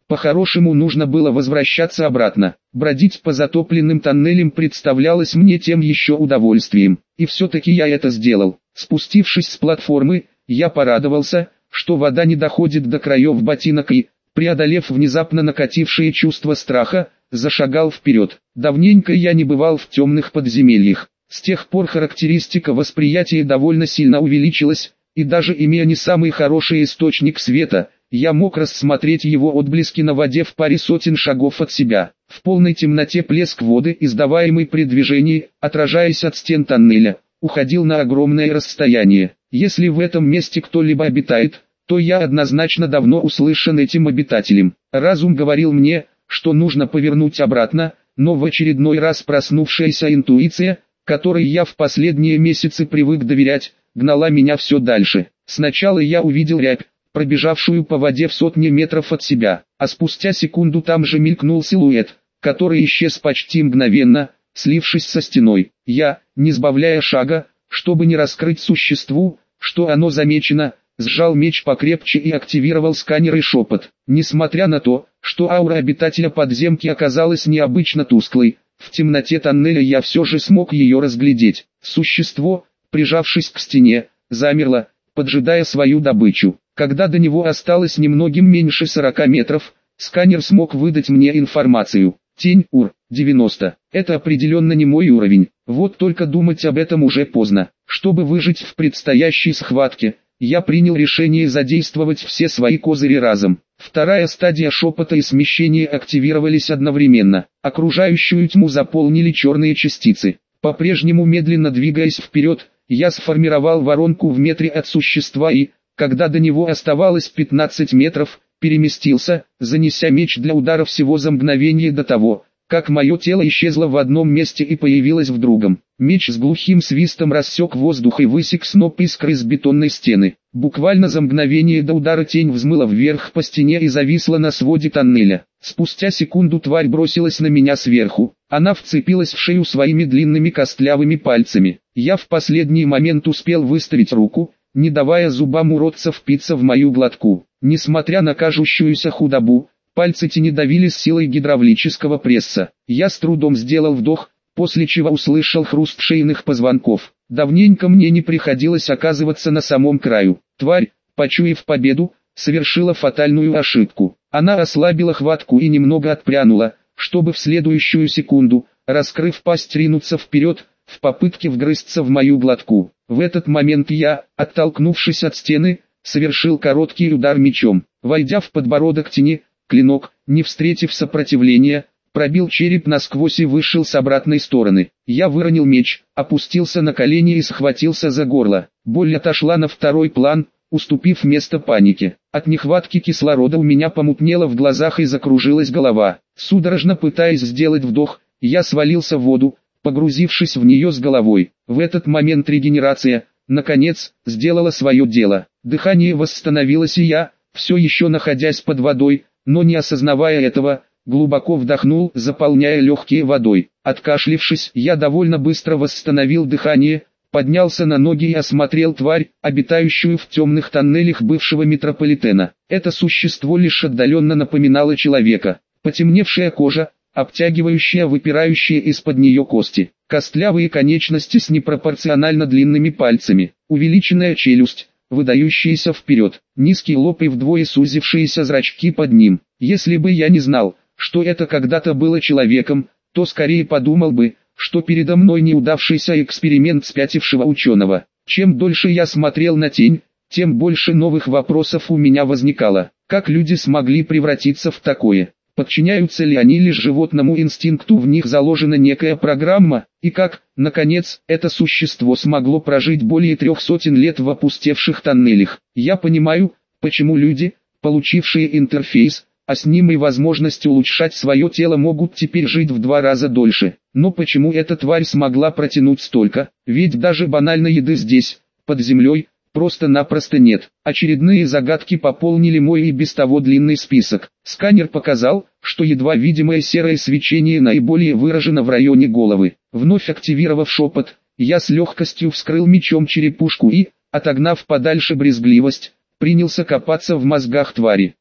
По-хорошему нужно было возвращаться обратно. Бродить по затопленным тоннелям представлялось мне тем еще удовольствием. И все-таки я это сделал. Спустившись с платформы, я порадовался, что вода не доходит до краев ботинок и, преодолев внезапно накатившее чувство страха, зашагал вперед. Давненько я не бывал в темных подземельях. С тех пор характеристика восприятия довольно сильно увеличилась, и даже имея не самый хороший источник света, я мог рассмотреть его отблески на воде в паре сотен шагов от себя. В полной темноте плеск воды, издаваемый при движении, отражаясь от стен тоннеля, уходил на огромное расстояние. Если в этом месте кто-либо обитает, то я однозначно давно услышан этим обитателем. Разум говорил мне, что нужно повернуть обратно, но в очередной раз проснувшаяся интуиция, которой я в последние месяцы привык доверять, гнала меня все дальше. Сначала я увидел рябь, пробежавшую по воде в сотни метров от себя, а спустя секунду там же мелькнул силуэт, который исчез почти мгновенно, слившись со стеной. Я, не сбавляя шага, чтобы не раскрыть существу, что оно замечено, сжал меч покрепче и активировал сканер и шепот. Несмотря на то, что аура обитателя подземки оказалась необычно тусклой, в темноте тоннеля я все же смог ее разглядеть. Существо, прижавшись к стене, замерло, поджидая свою добычу. Когда до него осталось немногим меньше сорока метров, сканер смог выдать мне информацию. Тень УР девяносто. Это определенно не мой уровень. Вот только думать об этом уже поздно. Чтобы выжить в предстоящей схватке, я принял решение задействовать все свои козыри разом. Вторая стадия шепота и смещения активировались одновременно. Окружающую тьму заполнили черные частицы. По-прежнему медленно двигаясь вперед, я сформировал воронку в метре от существа и, когда до него оставалось пятнадцать метров, переместился, занеся меч для удара всего за мгновение до того, как мое тело исчезло в одном месте и появилось в другом. Меч с глухим свистом рассек воздух и высек сноп искр из бетонной стены. Буквально за мгновение до удара тень взмыла вверх по стене и зависла на своде тоннеля. Спустя секунду тварь бросилась на меня сверху. Она вцепилась в шею своими длинными костлявыми пальцами. Я в последний момент успел выставить руку, не давая зубам уродца впиться в мою глотку. Несмотря на кажущуюся худобу, пальцы тени давили с силой гидравлического пресса. Я с трудом сделал вдох, после чего услышал хруст шейных позвонков. Давненько мне не приходилось оказываться на самом краю. Тварь, почуяв победу, совершила фатальную ошибку. Она ослабила хватку и немного отпрянула, чтобы в следующую секунду, раскрыв пасть, ринуться вперед, в попытке вгрызться в мою глотку. В этот момент я, оттолкнувшись от стены, совершил короткий удар мечом. Войдя в подбородок тени, клинок, не встретив сопротивления, пробил череп насквозь и вышел с обратной стороны. Я выронил меч, опустился на колени и схватился за горло. Боль отошла на второй план, уступив место панике. От нехватки кислорода у меня помутнело в глазах и закружилась голова. Судорожно пытаясь сделать вдох, я свалился в воду, погрузившись в нее с головой. В этот момент регенерация, наконец, сделала свое дело. Дыхание восстановилось и я, все еще находясь под водой, но не осознавая этого, глубоко вдохнул, заполняя легкие водой. Откашлившись, я довольно быстро восстановил дыхание, поднялся на ноги и осмотрел тварь, обитающую в темных тоннелях бывшего метрополитена. Это существо лишь отдаленно напоминало человека. Потемневшая кожа, обтягивающая выпирающие из-под нее кости, костлявые конечности с непропорционально длинными пальцами, увеличенная челюсть, выдающаяся вперед, низкий лоб и вдвое сузившиеся зрачки под ним. Если бы я не знал, что это когда-то было человеком, то скорее подумал бы, что передо мной неудавшийся эксперимент спятившего ученого. Чем дольше я смотрел на тень, тем больше новых вопросов у меня возникало. Как люди смогли превратиться в такое? Подчиняются ли они лишь животному инстинкту, в них заложена некая программа, и как, наконец, это существо смогло прожить более трех сотен лет в опустевших тоннелях. Я понимаю, почему люди, получившие интерфейс, а с ним и возможность улучшать свое тело, могут теперь жить в два раза дольше. Но почему эта тварь смогла протянуть столько? Ведь даже банальной еды здесь, под землей, просто-напросто нет. Очередные загадки пополнили мой и без того длинный список. Сканер показал, что едва видимое серое свечение наиболее выражено в районе головы. Вновь активировав шепот, я с легкостью вскрыл мечом черепушку и, отогнав подальше брезгливость, принялся копаться в мозгах твари.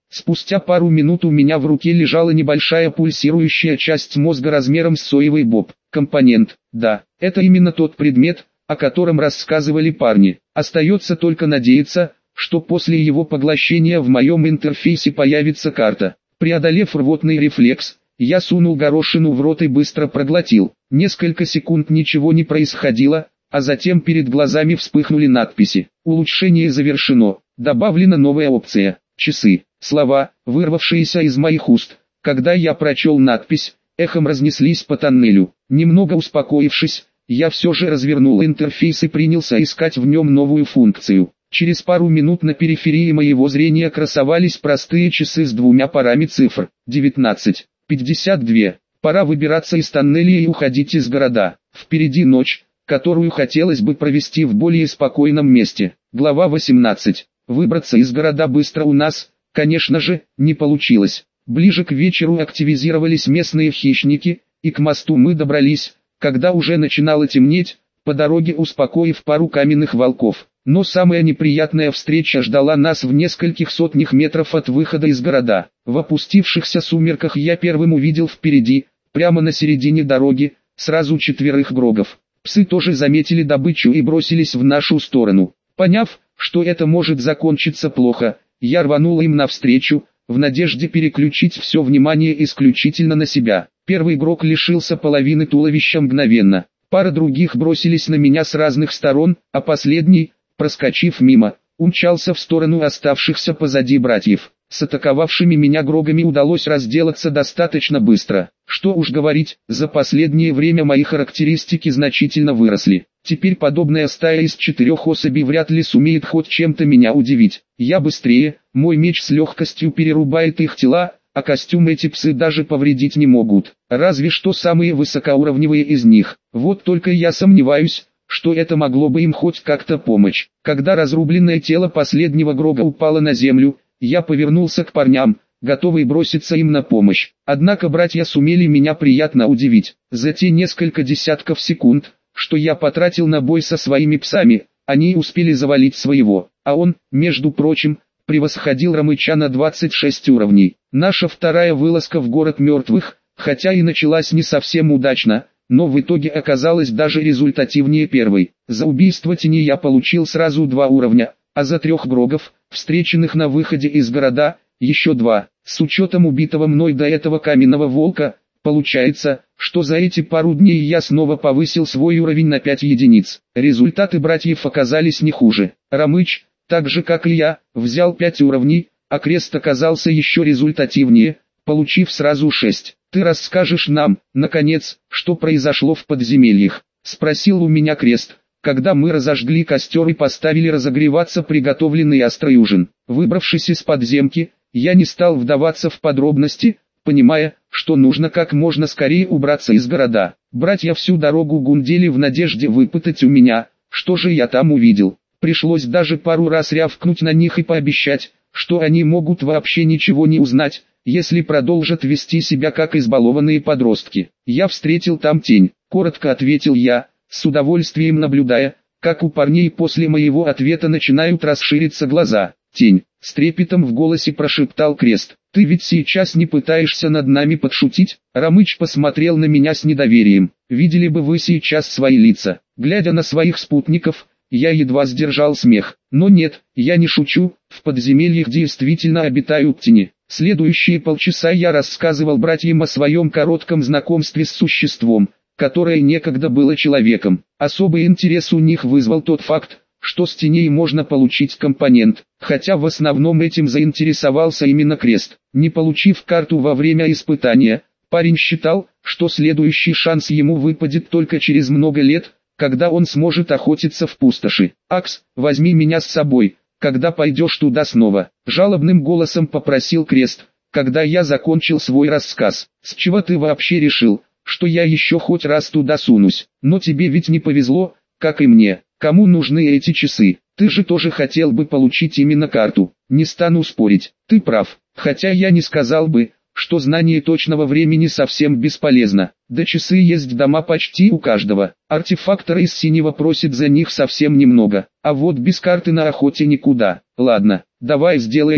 Спустя пару минут у меня в руке лежала небольшая пульсирующая часть мозга размером с соевый боб. Компонент, да, это именно тот предмет, о котором рассказывали парни. Остается только надеяться, что после его поглощения в моем интерфейсе появится карта. Преодолев рвотный рефлекс, я сунул горошину в рот и быстро проглотил. Несколько секунд ничего не происходило, а затем перед глазами вспыхнули надписи. Улучшение завершено. Добавлена новая опция. Часы. Слова, вырвавшиеся из моих уст, когда я прочел надпись, эхом разнеслись по тоннелю. Немного успокоившись, я все же развернул интерфейс и принялся искать в нем новую функцию. Через пару минут на периферии моего зрения красовались простые часы с двумя парами цифр. девятнадцать пятьдесят два. Пора выбираться из тоннеля и уходить из города. Впереди ночь, которую хотелось бы провести в более спокойном месте. Глава восемнадцать. Выбраться из города быстро у нас, конечно же, не получилось. Ближе к вечеру активизировались местные хищники, и к мосту мы добрались, когда уже начинало темнеть, по дороге успокоив пару каменных волков. Но самая неприятная встреча ждала нас в нескольких сотнях метров от выхода из города. В опустившихся сумерках я первым увидел впереди, прямо на середине дороги, сразу четверых грогов. Псы тоже заметили добычу и бросились в нашу сторону. Поняв, что это может закончиться плохо, я рванул им навстречу, в надежде переключить все внимание исключительно на себя. Первый игрок лишился половины туловища мгновенно. Пара других бросились на меня с разных сторон, а последний, проскочив мимо, умчался в сторону оставшихся позади братьев. С атаковавшими меня грогами удалось разделаться достаточно быстро. Что уж говорить, за последнее время мои характеристики значительно выросли. Теперь подобная стая из четырех особей вряд ли сумеет хоть чем-то меня удивить. Я быстрее, мой меч с легкостью перерубает их тела, а костюм эти псы даже повредить не могут. Разве что самые высокоуровневые из них. Вот только я сомневаюсь, что это могло бы им хоть как-то помочь. Когда разрубленное тело последнего грога упало на землю, я повернулся к парням, готовый броситься им на помощь. Однако братья сумели меня приятно удивить. За те несколько десятков секунд, что я потратил на бой со своими псами, они успели завалить своего. А он, между прочим, превосходил Ромыча на двадцать шесть уровней. Наша вторая вылазка в город мертвых, хотя и началась не совсем удачно, но в итоге оказалась даже результативнее первой. За убийство тени я получил сразу два уровня, а за трех грогов, встреченных на выходе из города, еще два. С учетом убитого мной до этого каменного волка, получается, что за эти пару дней я снова повысил свой уровень на пять единиц. Результаты братьев оказались не хуже. Ромыч, так же как и я, взял пять уровней, а Крест оказался еще результативнее, получив сразу шесть. «Ты расскажешь нам, наконец, что произошло в подземельях?» — спросил у меня Крест, когда мы разожгли костер и поставили разогреваться приготовленный острый ужин. Выбравшись из подземки, я не стал вдаваться в подробности, понимая, что нужно как можно скорее убраться из города. Братья всю дорогу гундели в надежде выпытать у меня, что же я там увидел. Пришлось даже пару раз рявкнуть на них и пообещать, что они могут вообще ничего не узнать, если продолжат вести себя как избалованные подростки. «Я встретил там тень», — коротко ответил я, с удовольствием наблюдая, как у парней после моего ответа начинают расшириться глаза. «Тень», — с трепетом в голосе прошептал Крест. «Ты ведь сейчас не пытаешься над нами подшутить?» Ромыч посмотрел на меня с недоверием. «Видели бы вы сейчас свои лица». Глядя на своих спутников, я едва сдержал смех. Но нет, я не шучу, в подземельях действительно обитают тени. Следующие полчаса я рассказывал братьям о своем коротком знакомстве с существом, которое некогда было человеком. Особый интерес у них вызвал тот факт, что с теней можно получить компонент, хотя в основном этим заинтересовался именно Крест. Не получив карту во время испытания, парень считал, что следующий шанс ему выпадет только через много лет, когда он сможет охотиться в пустоши. «Акс, возьми меня с собой, когда пойдешь туда снова», — жалобным голосом попросил Крест, когда я закончил свой рассказ. «С чего ты вообще решил, что я еще хоть раз туда сунусь? Но тебе ведь не повезло, как и мне. Кому нужны эти часы? Ты же тоже хотел бы получить именно карту». «Не стану спорить, ты прав, хотя я не сказал бы, что знание точного времени совсем бесполезно. Да часы есть дома почти у каждого. Артефактор из синего просит за них совсем немного, а вот без карты на охоте никуда. Ладно, давай сделаем так.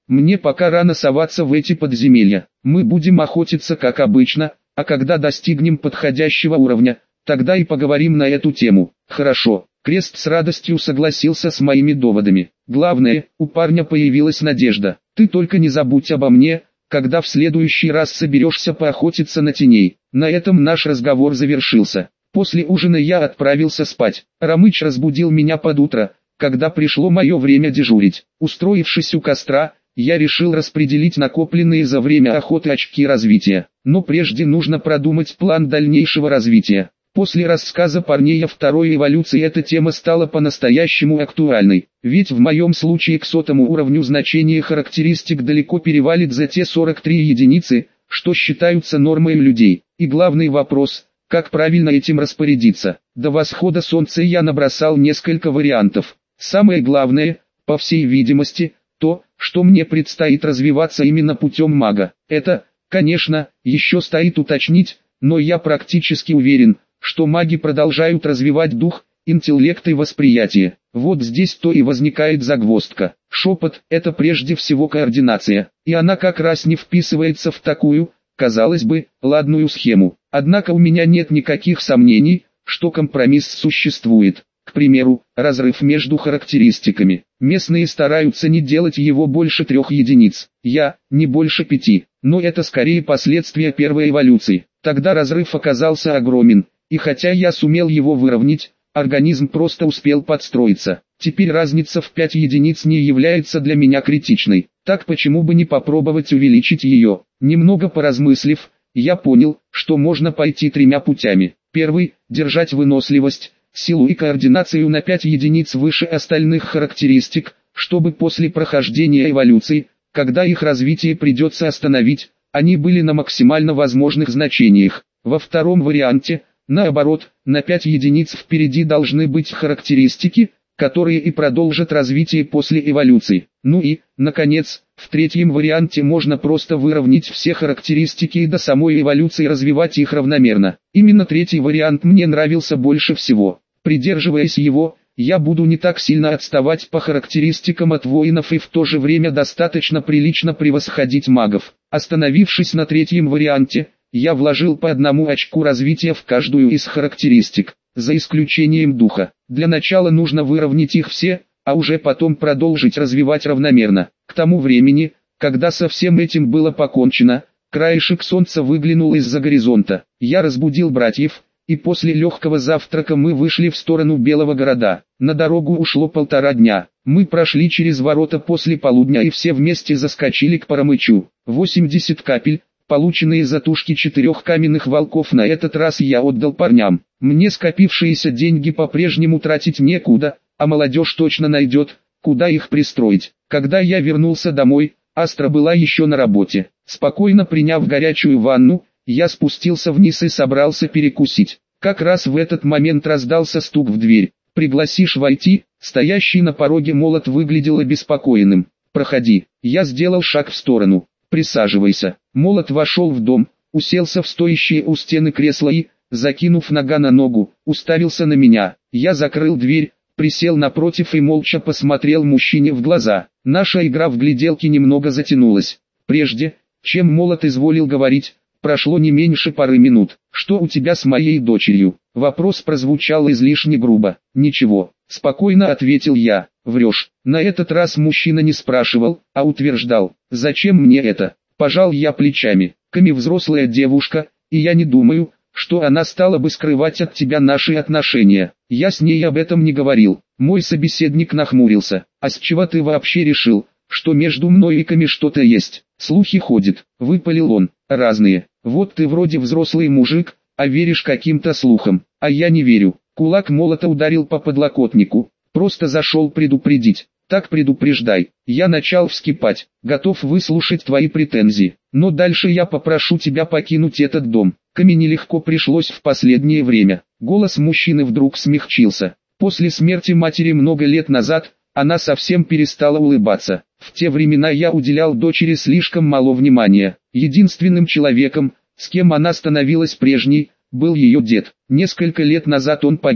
мне пока рано соваться в эти подземелья. Мы будем охотиться как обычно, а когда достигнем подходящего уровня, тогда и поговорим на эту тему. Хорошо. Крест с радостью согласился с моими доводами. Главное, у парня появилась надежда. Ты только не забудь обо мне, когда в следующий раз соберешься поохотиться на теней. На этом наш разговор завершился. После ужина я отправился спать. Рамыч разбудил меня под утро, когда пришло мое время дежурить. Устроившись у костра, я решил распределить накопленные за время охоты очки развития. Но прежде нужно продумать план дальнейшего развития. После рассказа парней о второй эволюции эта тема стала по-настоящему актуальной, ведь в моем случае к сотому уровню значение характеристик далеко перевалит за те сорок три единицы, что считаются нормой людей. И главный вопрос, как правильно этим распорядиться. До восхода солнца я набросал несколько вариантов. Самое главное, по всей видимости, то, что мне предстоит развиваться именно путем мага. Это, конечно, еще стоит уточнить, но я практически уверен, что маги продолжают развивать дух, интеллект и восприятие. Вот здесь-то и возникает загвоздка. Шепот – это прежде всего координация, и она как раз не вписывается в такую, казалось бы, ладную схему. Однако у меня нет никаких сомнений, что компромисс существует. К примеру, разрыв между характеристиками. Местные стараются не делать его больше трех единиц. Я – не больше пяти, но это скорее последствия первой эволюции. Тогда разрыв оказался огромен. И хотя я сумел его выровнять, организм просто успел подстроиться. Теперь разница в пять единиц не является для меня критичной. Так почему бы не попробовать увеличить ее? Немного поразмыслив, я понял, что можно пойти тремя путями. Первый – держать выносливость, силу и координацию на пять единиц выше остальных характеристик, чтобы после прохождения эволюции, когда их развитие придется остановить, они были на максимально возможных значениях. Во втором варианте – наоборот, на пять единиц впереди должны быть характеристики, которые и продолжат развитие после эволюции. Ну и, наконец, в третьем варианте можно просто выровнять все характеристики и до самой эволюции развивать их равномерно. Именно третий вариант мне нравился больше всего. Придерживаясь его, я буду не так сильно отставать по характеристикам от воинов и в то же время достаточно прилично превосходить магов. Остановившись на третьем варианте, я вложил по одному очку развития в каждую из характеристик, за исключением духа. Для начала нужно выровнять их все, а уже потом продолжить развивать равномерно. К тому времени, когда со всем этим было покончено, краешек солнца выглянул из-за горизонта. Я разбудил братьев, и после легкого завтрака мы вышли в сторону Белого города. На дорогу ушло полтора дня. Мы прошли через ворота после полудня и все вместе заскочили к Парамычу. восемьдесят капель, полученные за тушки четырех каменных волков, на этот раз я отдал парням. Мне скопившиеся деньги по-прежнему тратить некуда, а молодежь точно найдет, куда их пристроить. Когда я вернулся домой, Астра была еще на работе. Спокойно приняв горячую ванну, я спустился вниз и собрался перекусить. Как раз в этот момент раздался стук в дверь. «Пригласишь войти?» Стоящий на пороге молот выглядел обеспокоенным. «Проходи». Я сделал шаг в сторону. «Присаживайся». Молот вошел в дом, уселся в стоящее у стены кресло и, закинув нога на ногу, уставился на меня. Я закрыл дверь, присел напротив и молча посмотрел мужчине в глаза. Наша игра в гляделки немного затянулась. Прежде, чем молот изволил говорить, прошло не меньше пары минут. «Что у тебя с моей дочерью?» Вопрос прозвучал излишне грубо. «Ничего», — спокойно ответил я. «Врешь». На этот раз мужчина не спрашивал, а утверждал. «Зачем мне это?» Пожал я плечами. «Ками взрослая девушка, и я не думаю, что она стала бы скрывать от тебя наши отношения. Я с ней об этом не говорил». Мой собеседник нахмурился. «А с чего ты вообще решил, что между мной и Ками что-то есть?» «Слухи ходят», — выпалил он. «Разные. Вот ты вроде взрослый мужик, а веришь каким-то слухам, а я не верю». Кулак молота ударил по подлокотнику. «Просто зашел предупредить». «Так предупреждай». Я начал вскипать, готов выслушать твои претензии, но дальше я попрошу тебя покинуть этот дом. Ками нелегко пришлось в последнее время. Голос мужчины вдруг смягчился. После смерти матери много лет назад, она совсем перестала улыбаться. В те времена я уделял дочери слишком мало внимания. Единственным человеком, с кем она становилась прежней, был ее дед. Несколько лет назад он погиб.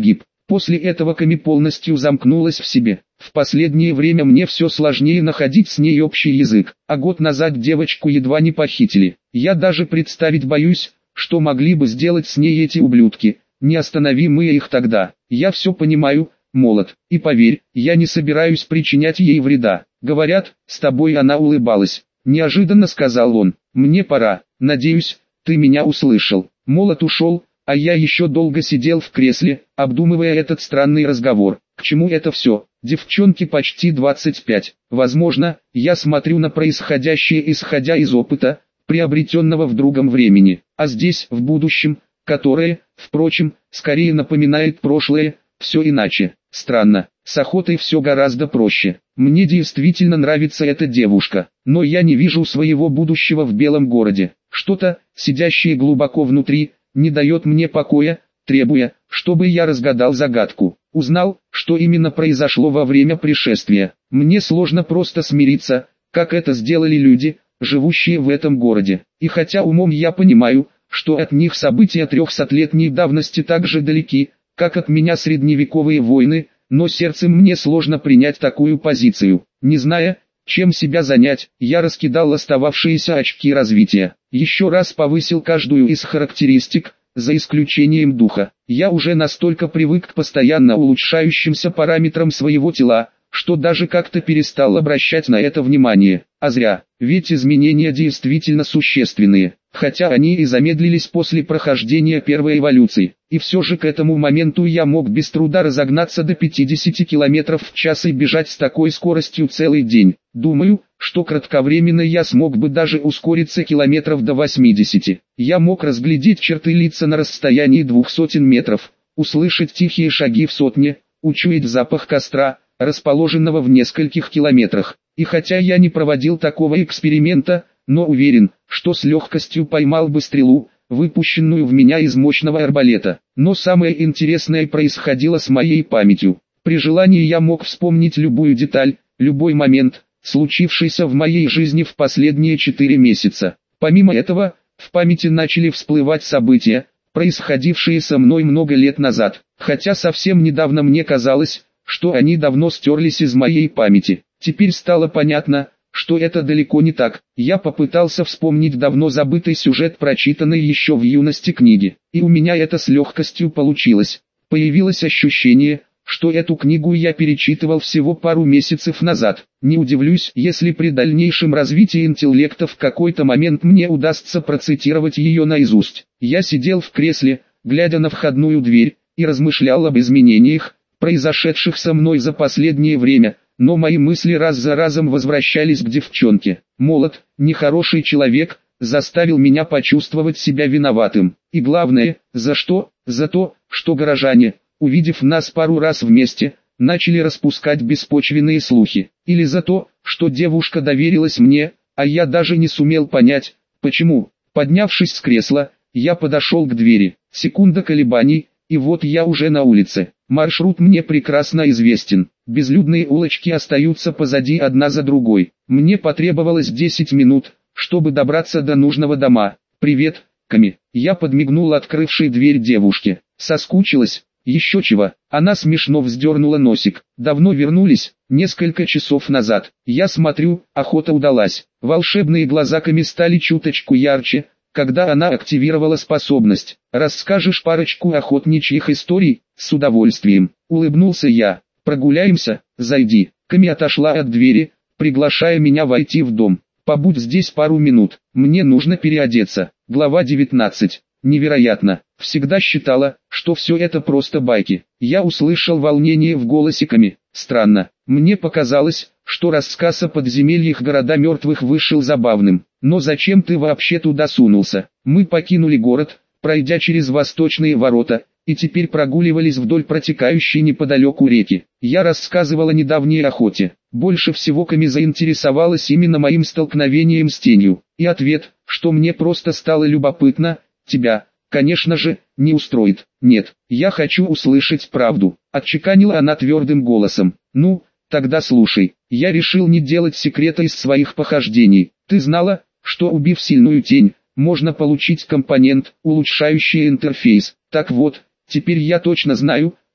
После этого Ками полностью замкнулась в себе. В последнее время мне все сложнее находить с ней общий язык, а год назад девочку едва не похитили. Я даже представить боюсь, что могли бы сделать с ней эти ублюдки, не останови мы их тогда. Я все понимаю, молод, и поверь, я не собираюсь причинять ей вреда. Говорят, с тобой она улыбалась. Неожиданно сказал он, мне пора, надеюсь, ты меня услышал. Молод ушел, а я еще долго сидел в кресле, обдумывая этот странный разговор. К чему это все? Девчонке почти двадцать пять. Возможно, я смотрю на происходящее исходя из опыта, приобретенного в другом времени, а здесь, в будущем, которое, впрочем, скорее напоминает прошлое, все иначе. Странно, с охотой все гораздо проще. Мне действительно нравится эта девушка, но я не вижу своего будущего в Белом городе. Что-то, сидящее глубоко внутри, не дает мне покоя, требуя, чтобы я разгадал загадку. Узнал, что именно произошло во время пришествия. Мне сложно просто смириться, как это сделали люди, живущие в этом городе. И хотя умом я понимаю, что от них события трехсотлетней давности так же далеки, как от меня средневековые войны, но сердцем мне сложно принять такую позицию. Не зная, чем себя занять, я раскидал остававшиеся очки развития. Еще раз повысил каждую из характеристик, за исключением духа. Я уже настолько привык к постоянно улучшающимся параметрам своего тела, что даже как-то перестал обращать на это внимание. А зря, ведь изменения действительно существенные, хотя они и замедлились после прохождения первой эволюции. И все же к этому моменту я мог без труда разогнаться до пятидесяти километров в час и бежать с такой скоростью целый день. Думаю, что кратковременно я смог бы даже ускориться километров до восьмидесяти. Я мог разглядеть черты лица на расстоянии двух сотен метров, услышать тихие шаги в сотне, учуять запах костра, расположенного в нескольких километрах. И хотя я не проводил такого эксперимента, но уверен, что с легкостью поймал бы стрелу, выпущенную в меня из мощного арбалета. Но самое интересное происходило с моей памятью. При желании я мог вспомнить любую деталь, любой момент, случившийся в моей жизни в последние четыре месяца. Помимо этого, в памяти начали всплывать события, происходившие со мной много лет назад, хотя совсем недавно мне казалось, что они давно стерлись из моей памяти. Теперь стало понятно, что это далеко не так. Я попытался вспомнить давно забытый сюжет, прочитанный еще в юности книги, и у меня это с легкостью получилось. Появилось ощущение, что эту книгу я перечитывал всего пару месяцев назад. Не удивлюсь, если при дальнейшем развитии интеллекта в какой-то момент мне удастся процитировать ее наизусть. Я сидел в кресле, глядя на входную дверь, и размышлял об изменениях, произошедших со мной за последнее время, но мои мысли раз за разом возвращались к девчонке. Молод, нехороший человек, заставил меня почувствовать себя виноватым. И главное, за что? За то, что горожане, увидев нас пару раз вместе, начали распускать беспочвенные слухи. Или за то, что девушка доверилась мне, а я даже не сумел понять, почему. Поднявшись с кресла, я подошел к двери. Секунда колебаний, и вот я уже на улице. Маршрут мне прекрасно известен. Безлюдные улочки остаются позади одна за другой. Мне потребовалось десять минут, чтобы добраться до нужного дома. «Привет, Ками». Я подмигнул открывшей дверь девушке. «Соскучилась?» «Еще чего». Она смешно вздернула носик. «Давно вернулись?» «Несколько часов назад». «Я смотрю, охота удалась». Волшебные глаза Ками стали чуточку ярче, когда она активировала способность. «Расскажешь парочку охотничьих историй?» «С удовольствием», — улыбнулся я. «Прогуляемся? Зайди». Ками отошла от двери, приглашая меня войти в дом. «Побудь здесь пару минут, мне нужно переодеться». Глава девятнадцать. Невероятно. Всегда считала, что все это просто байки. Я услышал волнение в голосе Ками. Странно. Мне показалось, что рассказ о подземельях города мертвых вышел забавным. Но зачем ты вообще туда сунулся? Мы покинули город, пройдя через восточные ворота, и теперь прогуливались вдоль протекающей неподалеку реки. Я рассказывала о недавней охоте. Больше всего Ками заинтересовалась именно моим столкновением с тенью. И ответ, что мне просто стало любопытно, тебя, конечно же, не устроит. Нет, я хочу услышать правду. Отчеканила она твердым голосом. Ну, тогда слушай. Я решил не делать секрета из своих похождений. Ты знала, что убив сильную тень, можно получить компонент, улучшающий интерфейс. Так вот, теперь я точно знаю,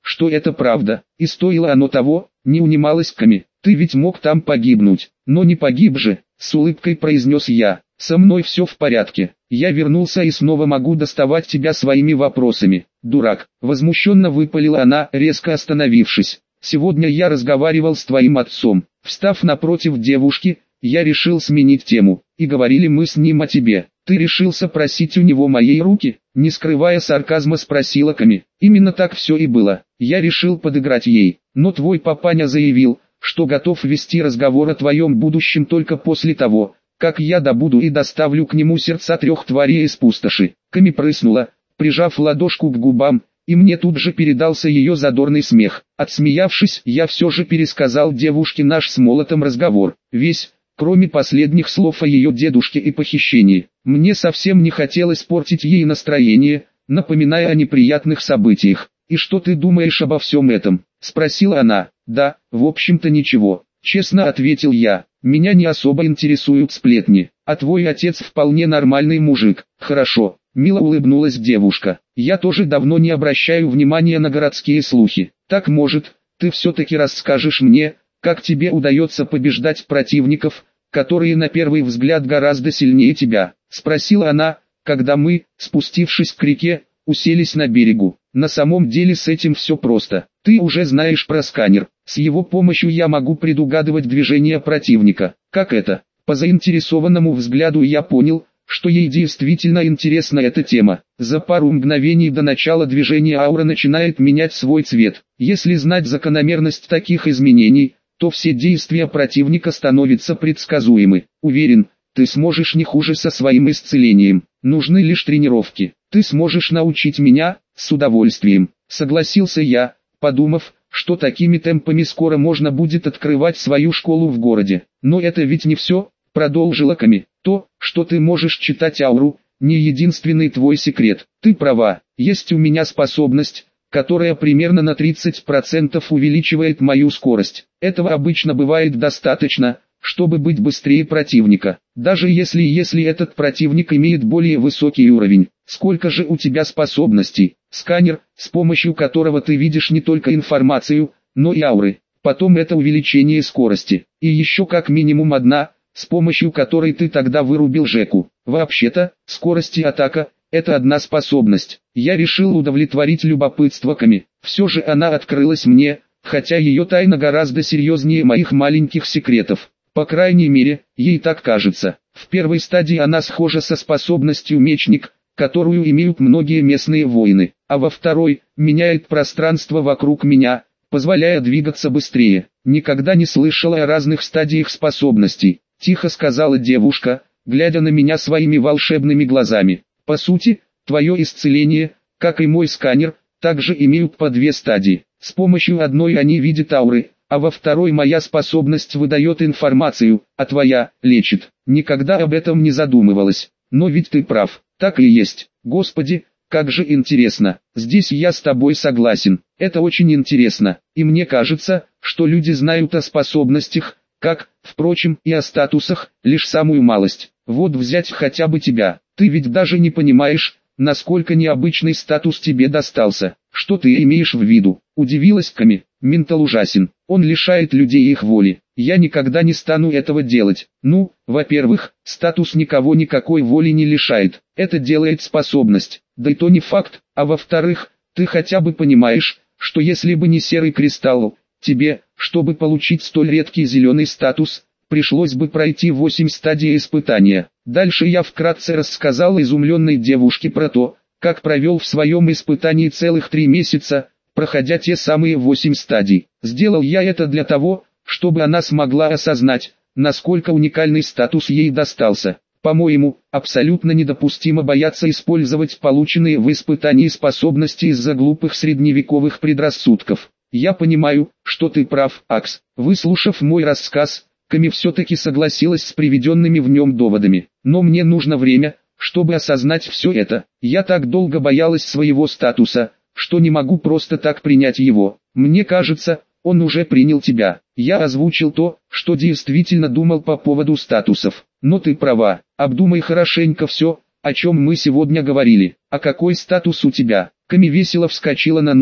что это правда, и стоило оно того, не унималась Ками. Ты ведь мог там погибнуть, но не погиб же, с улыбкой произнес я. Со мной все в порядке, я вернулся и снова могу доставать тебя своими вопросами. Дурак, возмущенно выпалила она, резко остановившись. Сегодня я разговаривал с твоим отцом. Встав напротив девушки, я решил сменить тему, и говорили мы с ним о тебе. Ты решился просить у него моей руки? Не скрывая сарказма спросила Ками. Именно так все и было. Я решил подыграть ей, но твой папаня заявил, что готов вести разговор о твоем будущем только после того, как я добуду и доставлю к нему сердца трех тварей из пустоши. Ками прыснула, прижав ладошку к губам, и мне тут же передался ее задорный смех. Отсмеявшись, я все же пересказал девушке наш с Молотом разговор, весь, кроме последних слов о ее дедушке и похищении. Мне совсем не хотелось портить ей настроение, напоминая о неприятных событиях. «И что ты думаешь обо всем этом?» – спросила она. «Да, в общем-то ничего», – честно ответил я. «Меня не особо интересуют сплетни, а твой отец вполне нормальный мужик». «Хорошо», – мило улыбнулась девушка. «Я тоже давно не обращаю внимания на городские слухи. Так может, ты все-таки расскажешь мне, как тебе удается побеждать противников, которые на первый взгляд гораздо сильнее тебя?» – спросила она, когда мы, спустившись к реке, уселись на берегу. «На самом деле с этим все просто. Ты уже знаешь про сканер. С его помощью я могу предугадывать движения противника». «Как это?» По заинтересованному взгляду я понял, что ей действительно интересна эта тема. За пару мгновений до начала движения аура начинает менять свой цвет. Если знать закономерность таких изменений, то все действия противника становятся предсказуемы. Уверен, ты сможешь не хуже со своим исцелением. Нужны лишь тренировки. Ты сможешь научить меня? С удовольствием, согласился я, подумав, что такими темпами скоро можно будет открывать свою школу в городе. Но это ведь не все, продолжила Ками. То, что ты можешь читать ауру, не единственный твой секрет. Ты права, есть у меня способность, которая примерно на тридцать процентов увеличивает мою скорость. Этого обычно бывает достаточно, чтобы быть быстрее противника, даже если если этот противник имеет более высокий уровень. Сколько же у тебя способностей? Сканер, с помощью которого ты видишь не только информацию, но и ауры. Потом это увеличение скорости. И еще как минимум одна, с помощью которой ты тогда вырубил Жеку. Вообще-то, скорость и атака – это одна способность. Я решил удовлетворить любопытство Ками. Все же она открылась мне, хотя ее тайна гораздо серьезнее моих маленьких секретов. По крайней мере, ей так кажется. В первой стадии она схожа со способностью мечник, которую имеют многие местные воины, а во второй – меняет пространство вокруг меня, позволяя двигаться быстрее. Никогда не слышала о разных стадиях способностей, тихо сказала девушка, глядя на меня своими волшебными глазами. По сути, твое исцеление, как и мой сканер, также имеют по две стадии. С помощью одной они видят ауры, а во второй моя способность выдает информацию, а твоя – лечит. Никогда об этом не задумывалась, но ведь ты прав, так и есть. Господи, как же интересно, здесь я с тобой согласен, это очень интересно, и мне кажется, что люди знают о способностях, как, впрочем, и о статусах, лишь самую малость. Вот взять хотя бы тебя, ты ведь даже не понимаешь, насколько необычный статус тебе достался. Что ты имеешь в виду? Удивилась Ками. Ментал ужасен, он лишает людей их воли. Я никогда не стану этого делать. Ну, во-первых, статус никого никакой воли не лишает. Это делает способность. Да и то не факт. А во-вторых, ты хотя бы понимаешь, что если бы не серый кристалл, тебе, чтобы получить столь редкий зеленый статус, пришлось бы пройти восемь стадий испытания. Дальше я вкратце рассказал изумленной девушке про то, как провел в своем испытании целых три месяца, проходя те самые восемь стадий. Сделал я это для того, чтобы она смогла осознать, насколько уникальный статус ей достался. По-моему, абсолютно недопустимо бояться использовать полученные в испытании способности из-за глупых средневековых предрассудков. Я понимаю, что ты прав, Акс. Выслушав мой рассказ, Ками все-таки согласилась с приведенными в нем доводами. Но мне нужно время, чтобы осознать все это. Я так долго боялась своего статуса, что не могу просто так принять его. Мне кажется, он уже принял тебя. Я озвучил то, что действительно думал по поводу статусов. Но ты права, обдумай хорошенько все, о чем мы сегодня говорили. А какой статус у тебя? Ками весело вскочила на ноги,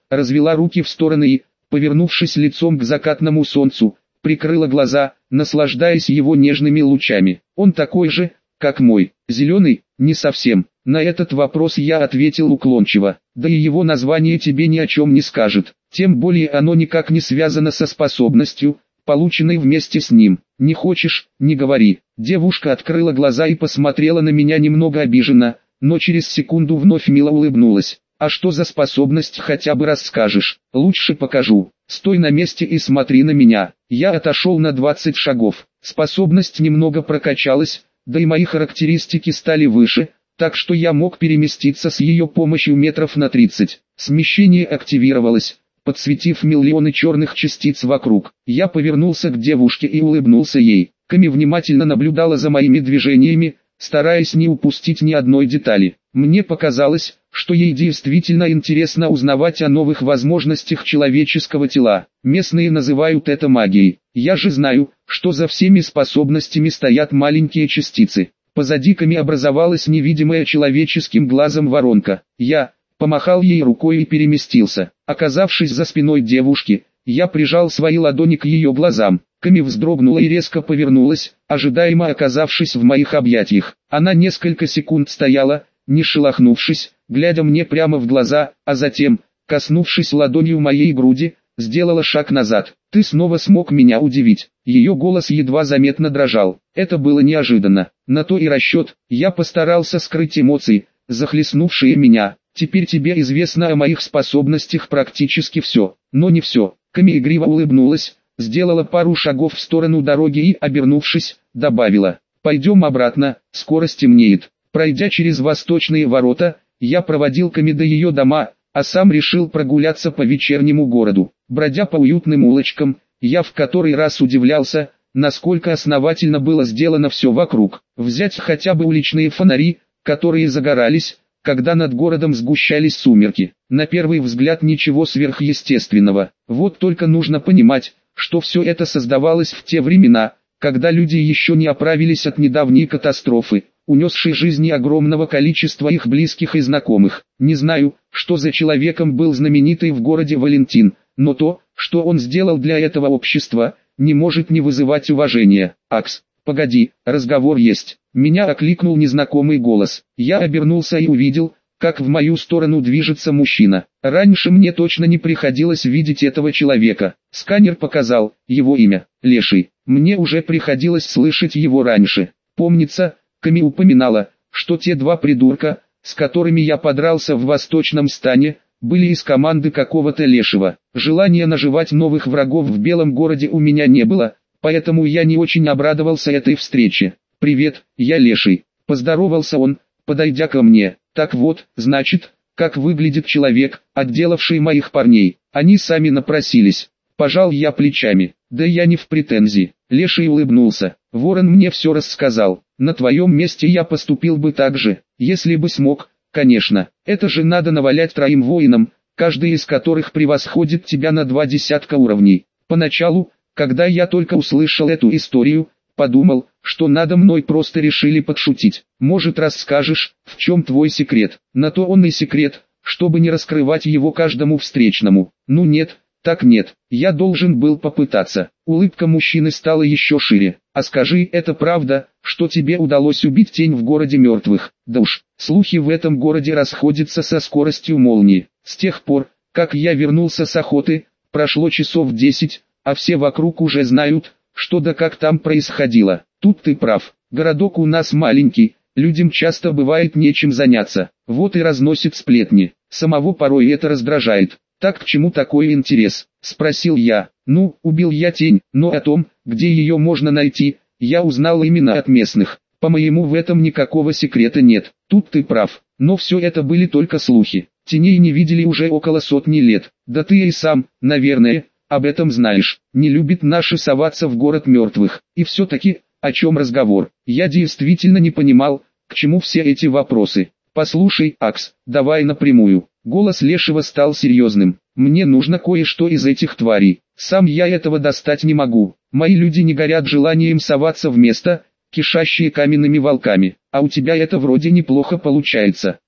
развела руки в стороны и, повернувшись лицом к закатному солнцу, прикрыла глаза, наслаждаясь его нежными лучами. Он такой же, как мой, зеленый, не совсем. На этот вопрос я ответил уклончиво, да и его название тебе ни о чем не скажет, тем более оно никак не связано со способностью, полученной вместе с ним. Не хочешь, не говори. Девушка открыла глаза и посмотрела на меня немного обиженно, но через секунду вновь мило улыбнулась. А что за способность, хотя бы расскажешь? Лучше покажу. Стой на месте и смотри на меня. Я отошел на двадцать шагов. Способность немного прокачалась, да и мои характеристики стали выше, так что я мог переместиться с ее помощью метров на тридцать. Смещение активировалось, подсветив миллионы черных частиц вокруг. Я повернулся к девушке и улыбнулся ей. Ками внимательно наблюдала за моими движениями, стараясь не упустить ни одной детали. Мне показалось, что ей действительно интересно узнавать о новых возможностях человеческого тела. Местные называют это магией. Я же знаю, что за всеми способностями стоят маленькие частицы. Позади Ками образовалась невидимая человеческим глазом воронка. Я помахал ей рукой и переместился. Оказавшись за спиной девушки, я прижал свои ладони к ее глазам. Ками вздрогнула и резко повернулась, ожидаемо оказавшись в моих объятиях. Она несколько секунд стояла, не шелохнувшись, глядя мне прямо в глаза, а затем, коснувшись ладонью моей груди, сделала шаг назад. «Ты снова смог меня удивить». Ее голос едва заметно дрожал. Это было неожиданно. На то и расчет. Я постарался скрыть эмоции, захлестнувшие меня. Теперь тебе известно о моих способностях практически все. Но не все. Ками игриво улыбнулась, сделала пару шагов в сторону дороги и, обернувшись, добавила: «Пойдем обратно, скоро стемнеет». Пройдя через восточные ворота, я проводил Ками до ее дома, а сам решил прогуляться по вечернему городу. Бродя по уютным улочкам, я в который раз удивлялся, насколько основательно было сделано все вокруг. Взять хотя бы уличные фонари, которые загорались, когда над городом сгущались сумерки. На первый взгляд ничего сверхъестественного. Вот только нужно понимать, что все это создавалось в те времена, когда люди еще не оправились от недавней катастрофы, унесшей жизни огромного количества их близких и знакомых. Не знаю, что за человеком был знаменитый в городе Валентин, но то, что он сделал для этого общества, не может не вызывать уважения. «Акс, погоди, разговор есть». Меня окликнул незнакомый голос. Я обернулся и увидел, как в мою сторону движется мужчина. Раньше мне точно не приходилось видеть этого человека. Сканер показал его имя – Леший. Мне уже приходилось слышать его раньше. Помнится, Ками упоминала, что те два придурка, с которыми я подрался в Восточном стане, были из команды какого-то Лешего. Желания наживать новых врагов в Белом городе у меня не было, поэтому я не очень обрадовался этой встрече. «Привет, я Леший», – поздоровался он, подойдя ко мне. «Так вот, значит, как выглядит человек, отделавший моих парней. Они сами напросились». Пожал я плечами. «Да я не в претензии». Леший улыбнулся. «Ворон мне все рассказал. На твоем месте я поступил бы так же, если бы смог, конечно. Это же надо навалять троим воинам, каждый из которых превосходит тебя на два десятка уровней». Поначалу, когда я только услышал эту историю, подумал, что надо мной просто решили подшутить. «Может, расскажешь, в чем твой секрет?» На то он и секрет, чтобы не раскрывать его каждому встречному. «Ну нет, так нет, я должен был попытаться». Улыбка мужчины стала еще шире. «А скажи, это правда, что тебе удалось убить тень в городе мертвых?» «Да уж, слухи в этом городе расходятся со скоростью молнии. С тех пор, как я вернулся с охоты, прошло часов десять, а все вокруг уже знают, что да как там происходило». «Тут ты прав, городок у нас маленький, людям часто бывает нечем заняться, вот и разносят сплетни. Самого порой это раздражает». «Так к чему такой интерес?» – спросил я. «Ну, убил я тень, но о том, где ее можно найти, я узнал именно от местных. По-моему, в этом никакого секрета нет». «Тут ты прав, но все это были только слухи. Теней не видели уже около сотни лет. Да ты и сам, наверное, об этом знаешь. Не любит наши соваться в город мертвых. И все-таки, о чем разговор?» Я действительно не понимал, к чему все эти вопросы. «Послушай, Акс, давай напрямую». Голос Лешего стал серьезным. «Мне нужно кое-что из этих тварей. Сам я этого достать не могу. Мои люди не горят желанием соваться в место, кишащие каменными волками. А у тебя это вроде неплохо получается.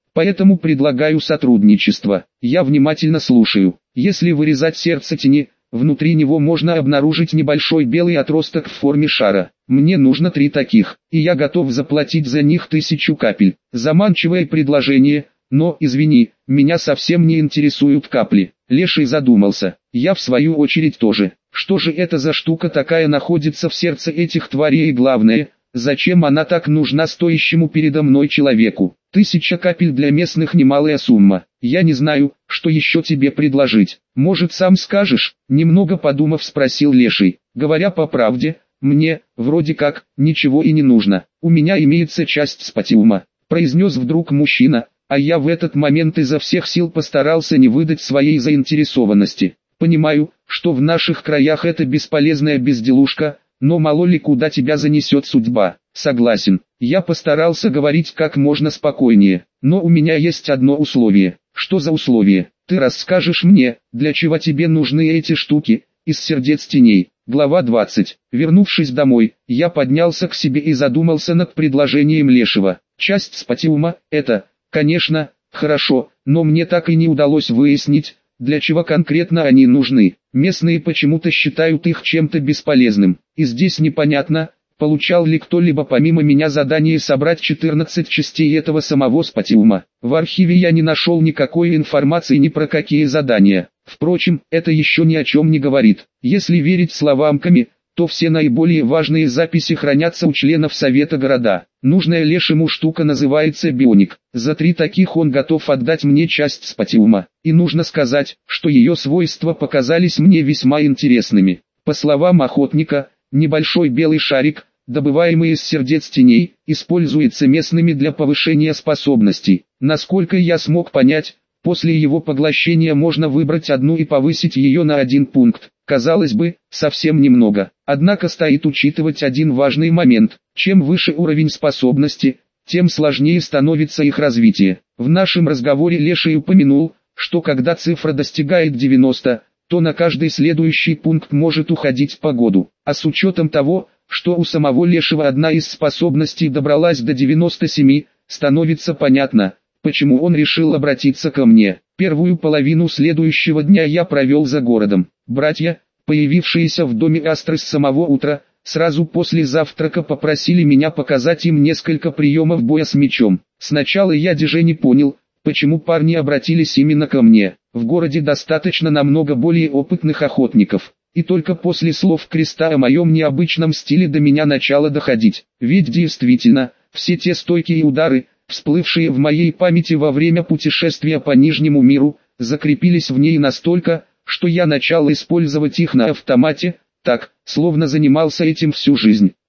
Поэтому предлагаю сотрудничество. Я внимательно слушаю. Если вырезать сердце тени, внутри него можно обнаружить небольшой белый отросток в форме шара. Мне нужно три таких, и я готов заплатить за них тысячу капель. Заманчивое предложение, но, извини, меня совсем не интересуют капли. Леший задумался. Я в свою очередь тоже. Что же это за штука такая находится в сердце этих тварей и главное, зачем она так нужна стоящему передо мной человеку? Тысяча капель для местных немалая сумма. Я не знаю, что еще тебе предложить. Может, сам скажешь? Немного подумав, спросил Леший. Говоря по правде, мне, вроде как, ничего и не нужно. У меня имеется часть спатиума, произнес вдруг мужчина, а я в этот момент изо всех сил постарался не выдать своей заинтересованности. Понимаю, что в наших краях это бесполезная безделушка, но мало ли куда тебя занесет судьба. Согласен, я постарался говорить как можно спокойнее, но у меня есть одно условие. Что за условие? Ты расскажешь мне, для чего тебе нужны эти штуки, из сердец теней. Глава двадцать. Вернувшись домой, я поднялся к себе и задумался над предложением Лешего. Часть спатиума, это, конечно, хорошо, но мне так и не удалось выяснить, для чего конкретно они нужны. Местные почему-то считают их чем-то бесполезным. И здесь непонятно, получал ли кто-либо помимо меня задание собрать четырнадцать частей этого самого спатиума. В архиве я не нашел никакой информации ни про какие задания. Впрочем, это еще ни о чем не говорит. Если верить словам Ками, то все наиболее важные записи хранятся у членов Совета города. Нужная Лешему штука называется бионик. За три таких он готов отдать мне часть спатиума. И нужно сказать, что ее свойства показались мне весьма интересными. По словам охотника, небольшой белый шарик, добываемый из сердец теней, используется местными для повышения способностей. Насколько я смог понять, после его поглощения можно выбрать одну и повысить ее на один пункт. Казалось бы, совсем немного. Однако стоит учитывать один важный момент. Чем выше уровень способности, тем сложнее становится их развитие. В нашем разговоре Леший упомянул, что когда цифра достигает девяноста, то на каждый следующий пункт может уходить по году. А с учетом того, что у самого Лешего одна из способностей добралась до девяноста семи, становится понятно, почему он решил обратиться ко мне. Первую половину следующего дня я провел за городом. Братья, появившиеся в доме Астры с самого утра, сразу после завтрака попросили меня показать им несколько приемов боя с мечом. Сначала я даже не понял, почему парни обратились именно ко мне. В городе достаточно намного более опытных охотников. И только после слов Креста о моем необычном стиле до меня начало доходить. Ведь действительно, все те стойкие удары, всплывшие в моей памяти во время путешествия по Нижнему миру, закрепились в ней настолько, что я начал использовать их на автомате, так, словно занимался этим всю жизнь.